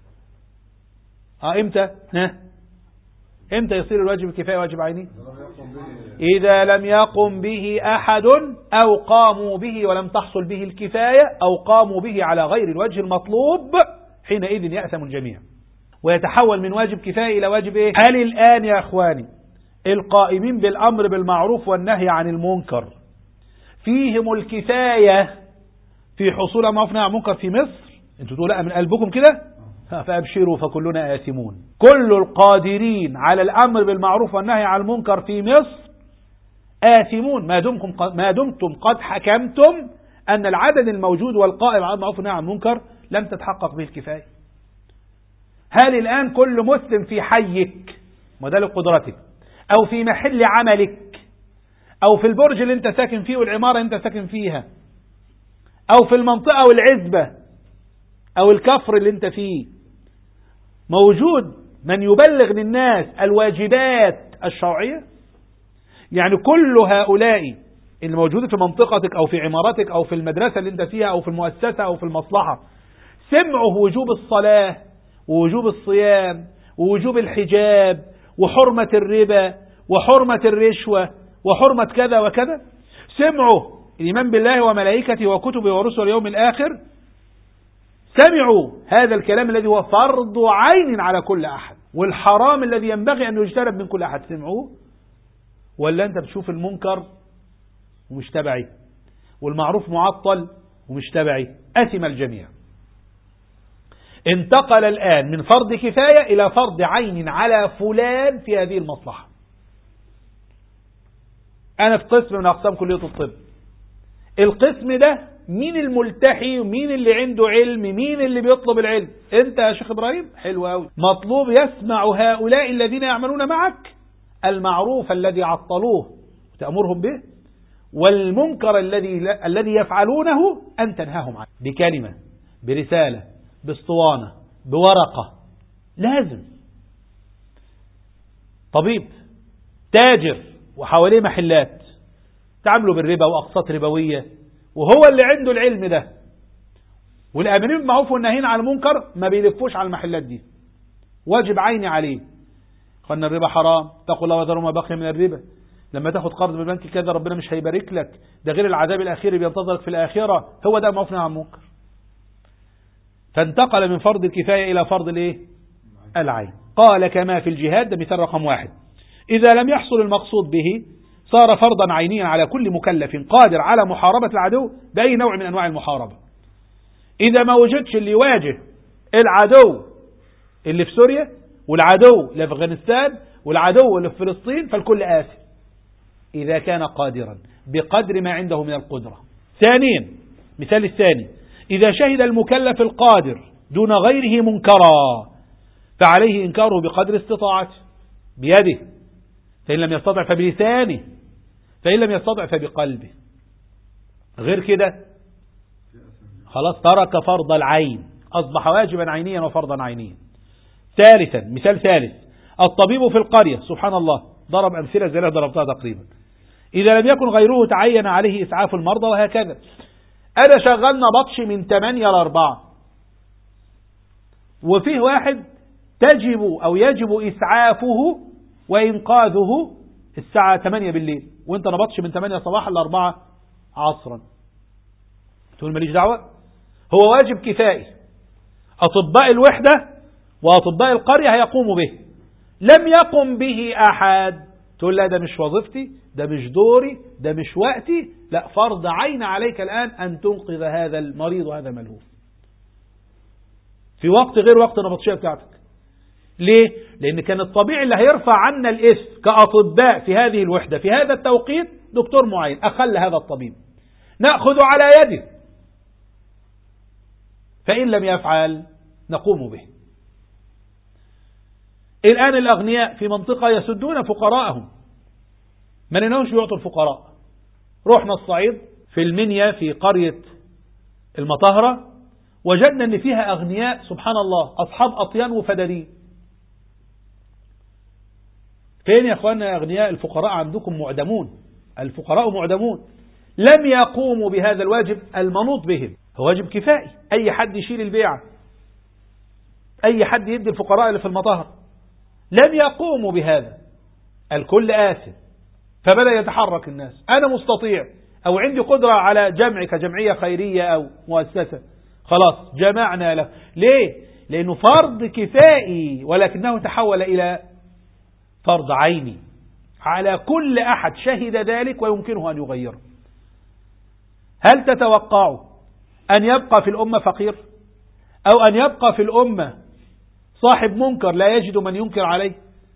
امتى يصير الواجب الكفائي واجب عيني؟ إذا لم يقم به أحد أو قاموا به ولم تحصل به الكفاية أو قاموا به على غير الوجه المطلوب، حينئذ يأثم الجميع ويتحول من واجب كفاية إلى واجب إيه؟ هل الآن يا أخواني القائمين بالأمر بالمعروف والنهي عن المنكر فيهم الكفاية في حصول ما عرفنا عن المنكر في مصر؟ انتوا تقولوا لا من قلبكم كده؟ فأبشروا فكلنا آثمون. كل القادرين على الأمر بالمعروف والنهي عن المنكر في مصر آثمون ما دمتم قد حكمتم أن العدد الموجود والقائم على المعروف والنهي عن المنكر لم تتحقق به الكفاية. هل الآن كل مسلم في حيك مدال قدرتك أو في محل عملك أو في البرج اللي انت ساكن فيه والعمارة اللي انت ساكن فيها أو في المنطقة والعزبة أو الكفر اللي انت فيه موجود من يبلغ للناس الواجبات الشرعية؟ يعني كل هؤلاء الموجودة في منطقتك أو في عمارتك أو في المدرسة اللي انت فيها أو في المؤسسة أو في المصلحة سمعوا وجوب الصلاة ووجوب الصيام ووجوب الحجاب وحرمة الربا وحرمة الرشوة وحرمة كذا وكذا؟ سمعوا الإيمان بالله وملائكته وكتبه ورسله واليوم الآخر؟ سمعوا هذا الكلام الذي هو فرض عين على كل أحد والحرام الذي ينبغي أن يجتنب من كل أحد؟ سمعوه؟ ولا أنت بتشوف المنكر ومش تبعي والمعروف معطل ومش تبعي؟ أثم الجميع. انتقل الآن من فرض كفاية إلى فرض عين على فلان في هذه المصلحة. أنا في قسم من أقسام كلية الطب، القسم ده مين الملتحي ومين اللي عنده علم، مين اللي بيطلب العلم؟ انت يا شيخ إبراهيم. حلو قوي. مطلوب يسمع هؤلاء الذين يعملون معك المعروف الذي عطلوه وتأمرهم به، والمنكر الذي يفعلونه أن تنهاهم عنه بكلمة برسالة باسطوانة بورقة. لازم طبيب تاجر وحواليه محلات تعاملوا بالربا وأقساط ربوية وهو اللي عنده العلم ده، والآمرين بالمعروف والناهين عن المنكر ما بيلفوش على المحلات دي، واجب عيني عليه. قلنا الربا حرام، اتقوا الله وذروا ما بقي من الربا. لما تاخد قرض من البنك كذا ربنا مش هيبارك لك، ده غير العذاب الأخير بينتظرك في الآخرة. هو ده معروف عن المنكر. فانتقل من فرض الكفاية إلى فرض العين. قال كما في الجهاد، ده مثال رقم 1. إذا لم يحصل المقصود به صار فرضا عينيا على كل مكلف قادر على محاربة العدو بأي نوع من أنواع المحاربة. إذا ما وجدش اللي يواجه العدو اللي في سوريا والعدو اللي في أفغانستان والعدو اللي في فلسطين فالكل آثم إذا كان قادرا بقدر ما عنده من القدرة. ثانيا، مثال الثاني، إذا شهد المكلف القادر دون غيره منكرا فعليه إنكاره بقدر استطاعته بيده، فإن لم يستطع فبلسانه، فإن لم يستطع فبقلبه. غير كده خلاص ترك فرض العين، أصبح واجبا عينيا وفرضا عينيا. ثالثا، مثال ثالث، الطبيب في القرية، سبحان الله ضرب أمثلة زي اللي ضربتها تقريبا، إذا لم يكن غيره تعين عليه إسعاف المرضى وهكذا. أنا شغلنا بطش من 8 ل 4 وفيه واحد تجب أو يجب إسعافه وإنقاذه الساعة 8 بالليل، وانت نبطش من 8 صباحا ل 4 عصرا، تقول ماليش دعوة. هو واجب كفائي، أطباء الوحدة وأطباء القرية هيقوموا به، لم يقم به أحد تقول لا ده مش وظيفتي، ده مش دوري، ده مش وقتي. لا، فرض عين عليك الآن أن تنقذ هذا المريض وهذا الملهوف في وقت غير وقت النبطشية بتاعتك. ليه؟ لأن كان الطبيعي اللي هيرفع عنا الاسم كأطباء في هذه الوحدة في هذا التوقيت دكتور معين، أخل هذا الطبيب نأخذ على يده، فإن لم يفعل نقوم به. الآن الأغنياء في منطقة يسدون فقراءهم، ما لناهوش يعطوا الفقراء. رحنا الصعيد في المنيا في قرية المطهرة وجدنا أن فيها أغنياء سبحان الله أصحاب أطيان وفدادين. فين يا أخوانا أغنياء؟ الفقراء عندكم معدمون، الفقراء معدمون، لم يقوموا بهذا الواجب المنوط بهم. هو واجب كفائي، أي حد يشيل البيعة، أي حد يدي الفقراء اللي في المطهر، لم يقوموا بهذا، الكل آثم. فبدأ يتحرك الناس، أنا مستطيع أو عندي قدرة على جمع كجمعية خيرية أو مؤسسة، خلاص جمعنا له. ليه؟ لأنه فرض كفائي ولكنه تحول إلى فرض عيني على كل أحد شهد ذلك ويمكنه أن يغيره. هل تتوقع أن يبقى في الأمة فقير أو أن يبقى في الأمة صاحب منكر لا يجد من ينكر عليه؟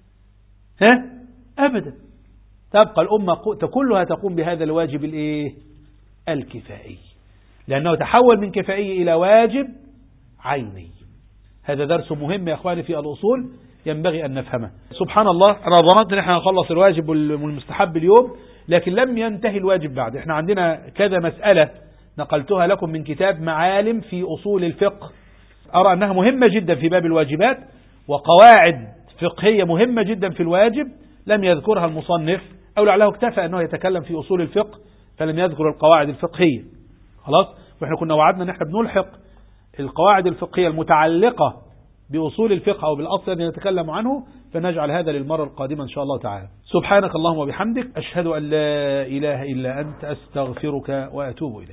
أبدا، تبقى الأمة كلها تقوم بهذا الواجب الكفائي، لأنه تحول من كفائي إلى واجب عيني. هذا درس مهم يا أخواني في الأصول ينبغي أن نفهمه. سبحان الله، أنا ظننت أن احنا نخلص الواجب والمستحب اليوم، لكن لم ينتهي الواجب بعد. احنا عندنا كذا مسألة نقلتها لكم من كتاب معالم في أصول الفقه، أرى أنها مهمة جدا في باب الواجبات، وقواعد فقهية مهمة جدا في الواجب لم يذكرها المصنف، أو لعله اكتفى أنه يتكلم في أصول الفقه فلم يذكر القواعد الفقهية. خلاص، وإحنا كنا وعدنا أن احنا بنلحق القواعد الفقهية المتعلقة بأصول الفقه أو بالأصل الذي نتكلم عنه، فنجعل هذا للمرة القادمة إن شاء الله تعالى. سبحانك اللهم وبحمدك، أشهد أن لا إله إلا أنت، أستغفرك وأتوب إليك.